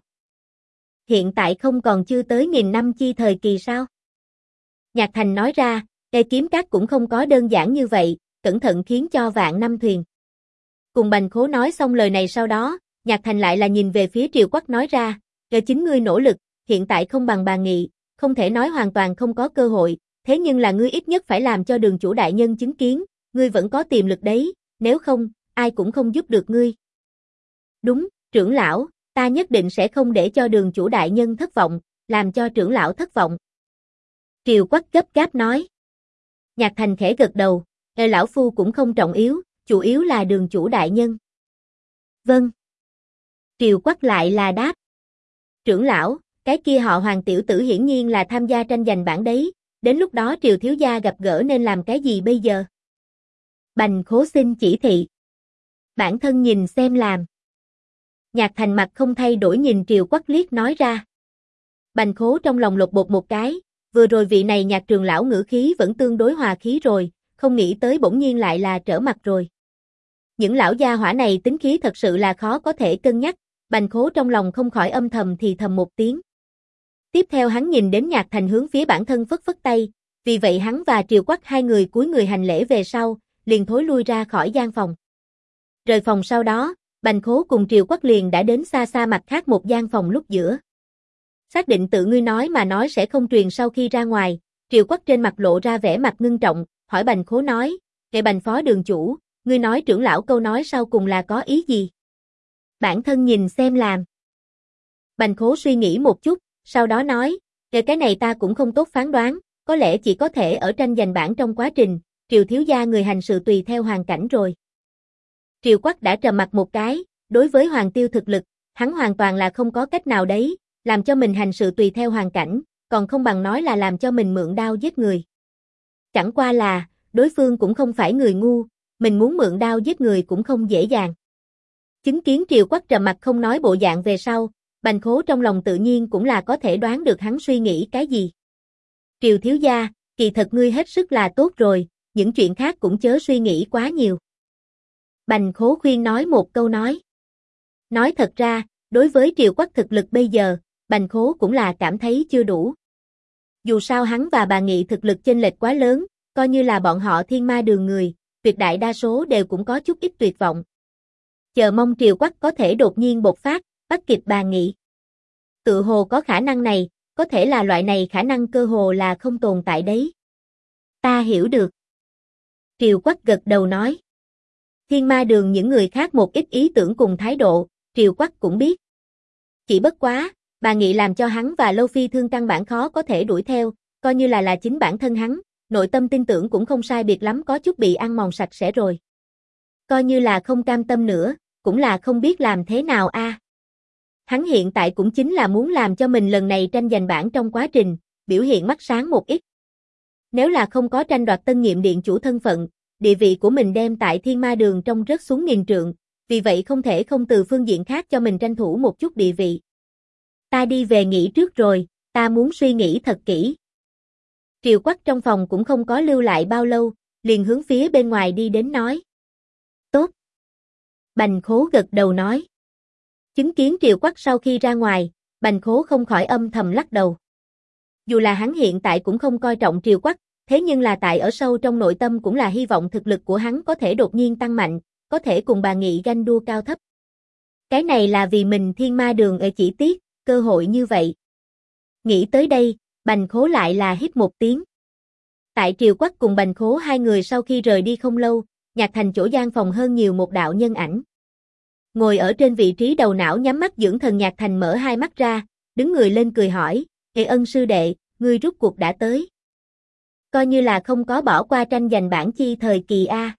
Hiện tại không còn chưa tới 1000 năm chi thời kỳ sao? Nhạc Thành nói ra, kiếm cát cũng không có đơn giản như vậy, cẩn thận khiến cho vạn năm thuyền. Cùng Bành Khố nói xong lời này sau đó, Nhạc Thành lại là nhìn về phía Triều Quắc nói ra, chính ngươi nỗ lực, hiện tại không bằng bàn nghị, không thể nói hoàn toàn không có cơ hội, thế nhưng là ngươi ít nhất phải làm cho đường chủ đại nhân chứng kiến, ngươi vẫn có tiềm lực đấy, nếu không, ai cũng không giúp được ngươi. Đúng, trưởng lão, ta nhất định sẽ không để cho đường chủ đại nhân thất vọng, làm cho trưởng lão thất vọng. Triều Quắc gấp gáp nói. Nhạc Thành khẽ gật đầu, lão phu cũng không trọng yếu, chủ yếu là đường chủ đại nhân. Vâng. Triều Quắc lại là đáp. Trưởng lão, cái kia họ Hoàng tiểu tử hiển nhiên là tham gia tranh giành bảng đấy, đến lúc đó Triều thiếu gia gặp gỡ nên làm cái gì bây giờ? Bành Khố xin chỉ thị. Bản thân nhìn xem làm. Nhạc Thành mặt không thay đổi nhìn Triều Quắc liếc nói ra. Bành Khố trong lòng lột bột một cái, vừa rồi vị này Nhạc trường lão ngữ khí vẫn tương đối hòa khí rồi, không nghĩ tới bỗng nhiên lại là trở mặt rồi. Những lão gia hỏa này tính khí thật sự là khó có thể cân nhắc, Bành Khố trong lòng không khỏi âm thầm thì thầm một tiếng. Tiếp theo hắn nhìn đến Nhạc Thành hướng phía bản thân phất phất tay, vì vậy hắn và Triều Quắc hai người cúi người hành lễ về sau, liền thối lui ra khỏi gian phòng. Rời phòng sau đó, Bành Khố cùng Triều Quắc liền đã đến xa xa mặt khác một gian phòng lúc giữa. Xác định tự ngươi nói mà nói sẽ không truyền sau khi ra ngoài, Triều Quắc trên mặt lộ ra vẻ mặt ngưng trọng, hỏi Bành Khố nói, "Kệ Bành phó đường chủ, ngươi nói trưởng lão câu nói sau cùng là có ý gì? Bản thân nhìn xem làm." Bành Khố suy nghĩ một chút, sau đó nói, "Kệ cái này ta cũng không tốt phán đoán, có lẽ chỉ có thể ở tranh giành bảng trong quá trình, Triều thiếu gia người hành sự tùy theo hoàn cảnh rồi." Triều Quắc đã trầm mặt một cái, đối với Hoàng Tiêu thực lực, hắn hoàn toàn là không có cách nào đấy, làm cho mình hành sự tùy theo hoàn cảnh, còn không bằng nói là làm cho mình mượn đao giết người. Chẳng qua là, đối phương cũng không phải người ngu, mình muốn mượn đao giết người cũng không dễ dàng. Chứng kiến Triều Quắc trầm mặt không nói bộ dạng về sau, Bành Khố trong lòng tự nhiên cũng là có thể đoán được hắn suy nghĩ cái gì. "Triều thiếu gia, kỳ thật ngươi hết sức là tốt rồi, những chuyện khác cũng chớ suy nghĩ quá nhiều." Bành Khố khuyên nói một câu nói. Nói thật ra, đối với Triều Quắc thực lực bây giờ, Bành Khố cũng là cảm thấy chưa đủ. Dù sao hắn và bà Nghị thực lực chênh lệch quá lớn, coi như là bọn họ Thiên Ma Đường người, tuyệt đại đa số đều cũng có chút ít tuyệt vọng. Chờ mong Triều Quắc có thể đột nhiên bộc phát, bắt kịp bà Nghị. Tự hồ có khả năng này, có thể là loại này khả năng cơ hồ là không tồn tại đấy. Ta hiểu được. Triều Quắc gật đầu nói. Thiên Ma Đường những người khác một ít ý tưởng cùng thái độ, Triều Quắc cũng biết. Chỉ bất quá, bà Nghị làm cho hắn và Lâu Phi Thương căn bản khó có thể đuổi theo, coi như là chính bản thân hắn, nội tâm tin tưởng cũng không sai biệt lắm có chút bị ăn mòn sạch sẽ rồi. Coi như là không cam tâm nữa, cũng là không biết làm thế nào a. Hắn hiện tại cũng chính là muốn làm cho mình lần này tranh giành bảng trong quá trình, biểu hiện mắt sáng một ít. Nếu là không có tranh đoạt tân nhiệm điện chủ thân phận, địa vị của mình đem tại Thiên Ma Đường trong rớt xuống nghìn trượng, vì vậy không thể không từ phương diện khác cho mình tranh thủ một chút địa vị. Ta đi về nghỉ trước rồi, ta muốn suy nghĩ thật kỹ. Triều Quắc trong phòng cũng không có lưu lại bao lâu, liền hướng phía bên ngoài đi đến nói. Tốt. Bành Khố gật đầu nói. Chứng kiến Triều Quắc sau khi ra ngoài, Bành Khố không khỏi âm thầm lắc đầu. Dù là hắn hiện tại cũng không coi trọng Triều Quắc, thế nhưng là tại ở sâu trong nội tâm cũng là hy vọng thực lực của hắn có thể đột nhiên tăng mạnh, có thể cùng bà Nghị ganh đua cao thấp. Cái này là vì mình Thiên Ma Đường ở chỉ tiếc, cơ hội như vậy. Nghĩ tới đây, Bành Khố lại là hít một tiếng. Tại Triều Quắc cùng Bành Khố hai người sau khi rời đi không lâu, Nhạc Thành chỗ gian phòng hơn nhiều một đạo nhân ảnh. Ngồi ở trên vị trí đầu não nhắm mắt dưỡng thần Nhạc Thành mở hai mắt ra, đứng người lên cười hỏi, "Ê Ân sư đệ, ngươi rút cuộc đã tới. Coi như là không có bỏ qua tranh giành bảng chi thời kỳ a."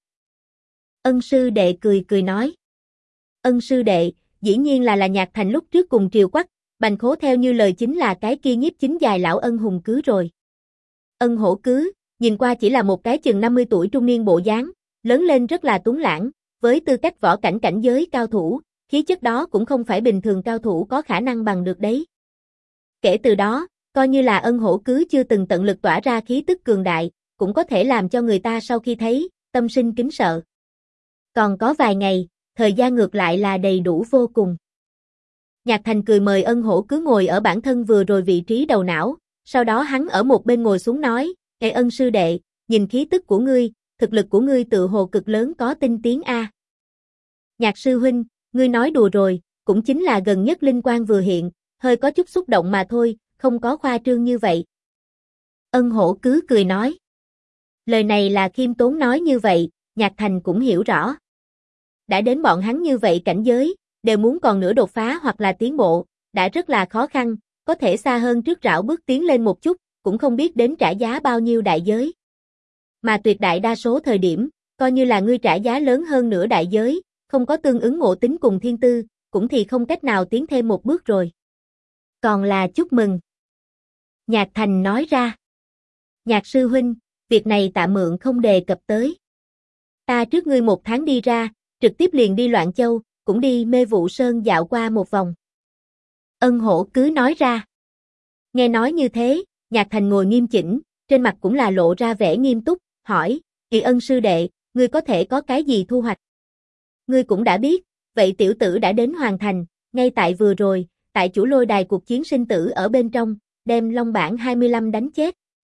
Ân sư đệ cười cười nói. Ân sư đệ, dĩ nhiên là Nhạc Thành lúc trước cùng Triều Quắc, Bành Khố theo như lời chính là cái kia nhiếp chính dài lão Ân Hùng Cứ rồi. Ân Hổ Cứ, nhìn qua chỉ là một cái chừng 50 tuổi trung niên bộ dáng, lớn lên rất là tuấn lãng, với tư cách võ cảnh cảnh giới cao thủ, khí chất đó cũng không phải bình thường cao thủ có khả năng bằng được đấy. Kể từ đó, coi như là Ân Hổ Cứ chưa từng tận lực tỏa ra khí tức cường đại, cũng có thể làm cho người ta sau khi thấy, tâm sinh kính sợ. Còn có vài ngày, thời gian ngược lại là đầy đủ vô cùng. Nhạc Thành cười mời Ân Hổ Cứ ngồi ở bản thân vừa rồi vị trí đầu não, sau đó hắn ở một bên ngồi xuống nói, "Ê Ân sư đệ, nhìn khí tức của ngươi, thực lực của ngươi tự hồ cực lớn có tinh tiến a." Nhạc sư huynh, ngươi nói đùa rồi, cũng chính là gần nhất linh quang vừa hiện, hơi có chút xúc động mà thôi, không có khoa trương như vậy. Ân Hổ Cứ cười nói. Lời này là khiêm tốn nói như vậy, Nhạc Thành cũng hiểu rõ. Đã đến bọn hắn như vậy cảnh giới, đều muốn còn nữa đột phá hoặc là tiến bộ, đã rất là khó khăn, có thể xa hơn trước rảo bước tiến lên một chút, cũng không biết đến trả giá bao nhiêu đại giới. Mà tuyệt đại đa số thời điểm, coi như là ngươi trả giá lớn hơn nữa đại giới, không có tương ứng ngộ tính cùng thiên tư, cũng thì không cách nào tiến thêm một bước rồi. Còn là chúc mừng. Nhạc Thành nói ra. Nhạc sư huynh, việc này tạ mượn không đề cập tới. Ta trước ngươi 1 tháng đi ra, trực tiếp liền đi Loạn Châu, cũng đi Mê Vụ Sơn dạo qua một vòng. Ân Hổ Cứ nói ra. Nghe nói như thế, Nhạc Thành ngồi nghiêm chỉnh, trên mặt cũng là lộ ra vẻ nghiêm túc, hỏi, "Kỳ Ân sư đệ, ngươi có thể có cái gì thu hoạch?" Ngươi cũng đã biết, vậy tiểu tử đã đến Hoàng Thành, ngay tại vừa rồi, tại chủ lôi đài cuộc chiến sinh tử ở bên trong, đem Long Bản 25 đánh chết.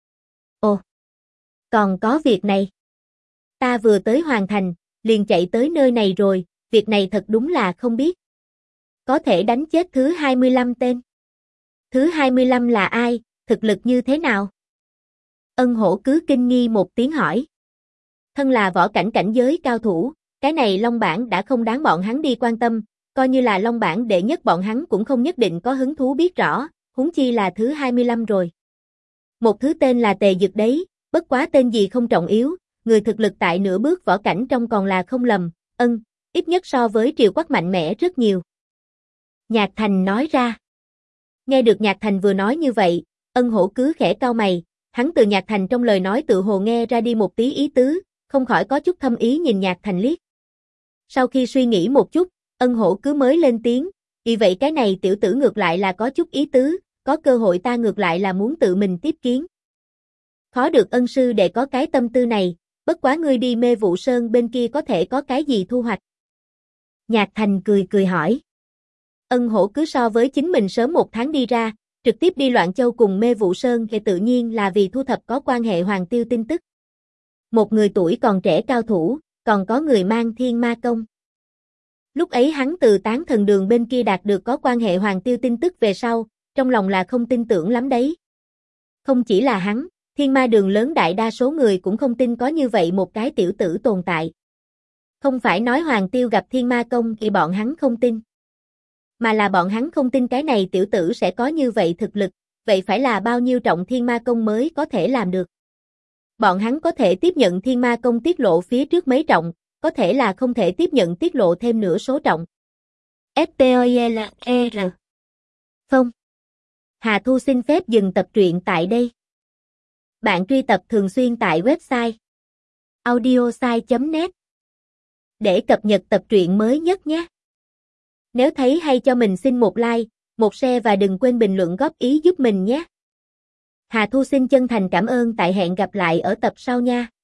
Ồ, còn có việc này. Ta vừa tới Hoàng Thành, liền chạy tới nơi này rồi, việc này thật đúng là không biết. Có thể đánh chết thứ 25 tên. Thứ 25 là ai, thực lực như thế nào? Ân Hổ cứ kinh nghi một tiếng hỏi. Thân là võ cảnh cảnh giới cao thủ, cái này Long Bảng đã không đáng bọn hắn đi quan tâm, coi như là Long Bảng đệ nhất bọn hắn cũng không nhất định có hứng thú biết rõ, huống chi là thứ 25 rồi. Một thứ tên là Tề Dực đấy, bất quá tên gì không trọng yếu, người thực lực tại nửa bước võ cảnh trong còn là không lầm, ít nhất so với Triều Quắc mạnh mẽ rất nhiều. Nhạc Thành nói ra. Nghe được Nhạc Thành vừa nói như vậy, Ân Hổ cứ khẽ cau mày, hắn từ Nhạc Thành trong lời nói tự hồ nghe ra đi một tí ý tứ, không khỏi có chút thâm ý nhìn Nhạc Thành liếc. Sau khi suy nghĩ một chút, Ân Hổ cứ mới lên tiếng, vì vậy cái này tiểu tử ngược lại là có chút ý tứ, có cơ hội ta ngược lại là muốn tự mình tiếp kiến. Khó được Ân sư đệ có cái tâm tư này, bất quá ngươi đi Mê Vụ Sơn bên kia có thể có cái gì thu hoạch? Nhạc Thành cười cười hỏi. Ân Hổ cứ so với chính mình sớm một tháng đi ra, trực tiếp đi Loạn Châu cùng Mê Vụ Sơn thì tự nhiên là vì thu thập có quan hệ Hoàng Tiêu tin tức. Một người tuổi còn trẻ cao thủ, còn có người mang Thiên Ma Công. Lúc ấy hắn từ Tán Thần Đường bên kia đạt được có quan hệ Hoàng Tiêu tin tức về sau, trong lòng là không tin tưởng lắm đấy. Không chỉ là hắn, Thiên Ma Đường lớn đại đa số người cũng không tin có như vậy một cái tiểu tử tồn tại. Không phải nói Hoàng Tiêu gặp Thiên Ma Công thì bọn hắn không tin. Mà là bọn hắn không tin cái này tiểu tử sẽ có như vậy thực lực, vậy phải là bao nhiêu trọng Thiên Ma Công mới có thể làm được. Bọn hắn có thể tiếp nhận Thiên Ma Công tiết lộ phía trước mấy trọng, có thể là không thể tiếp nhận tiết lộ thêm nửa số trọng. SPOILER. Phong. Hà Thu xin phép dừng tập truyện tại đây. Bạn truy tập thường xuyên tại website audiosai.net để cập nhật tập truyện mới nhất nhé. Nếu thấy hay cho mình xin một like, một share và đừng quên bình luận góp ý giúp mình nhé. Hà Thu xin chân thành cảm ơn, tại hẹn gặp lại ở tập sau nha.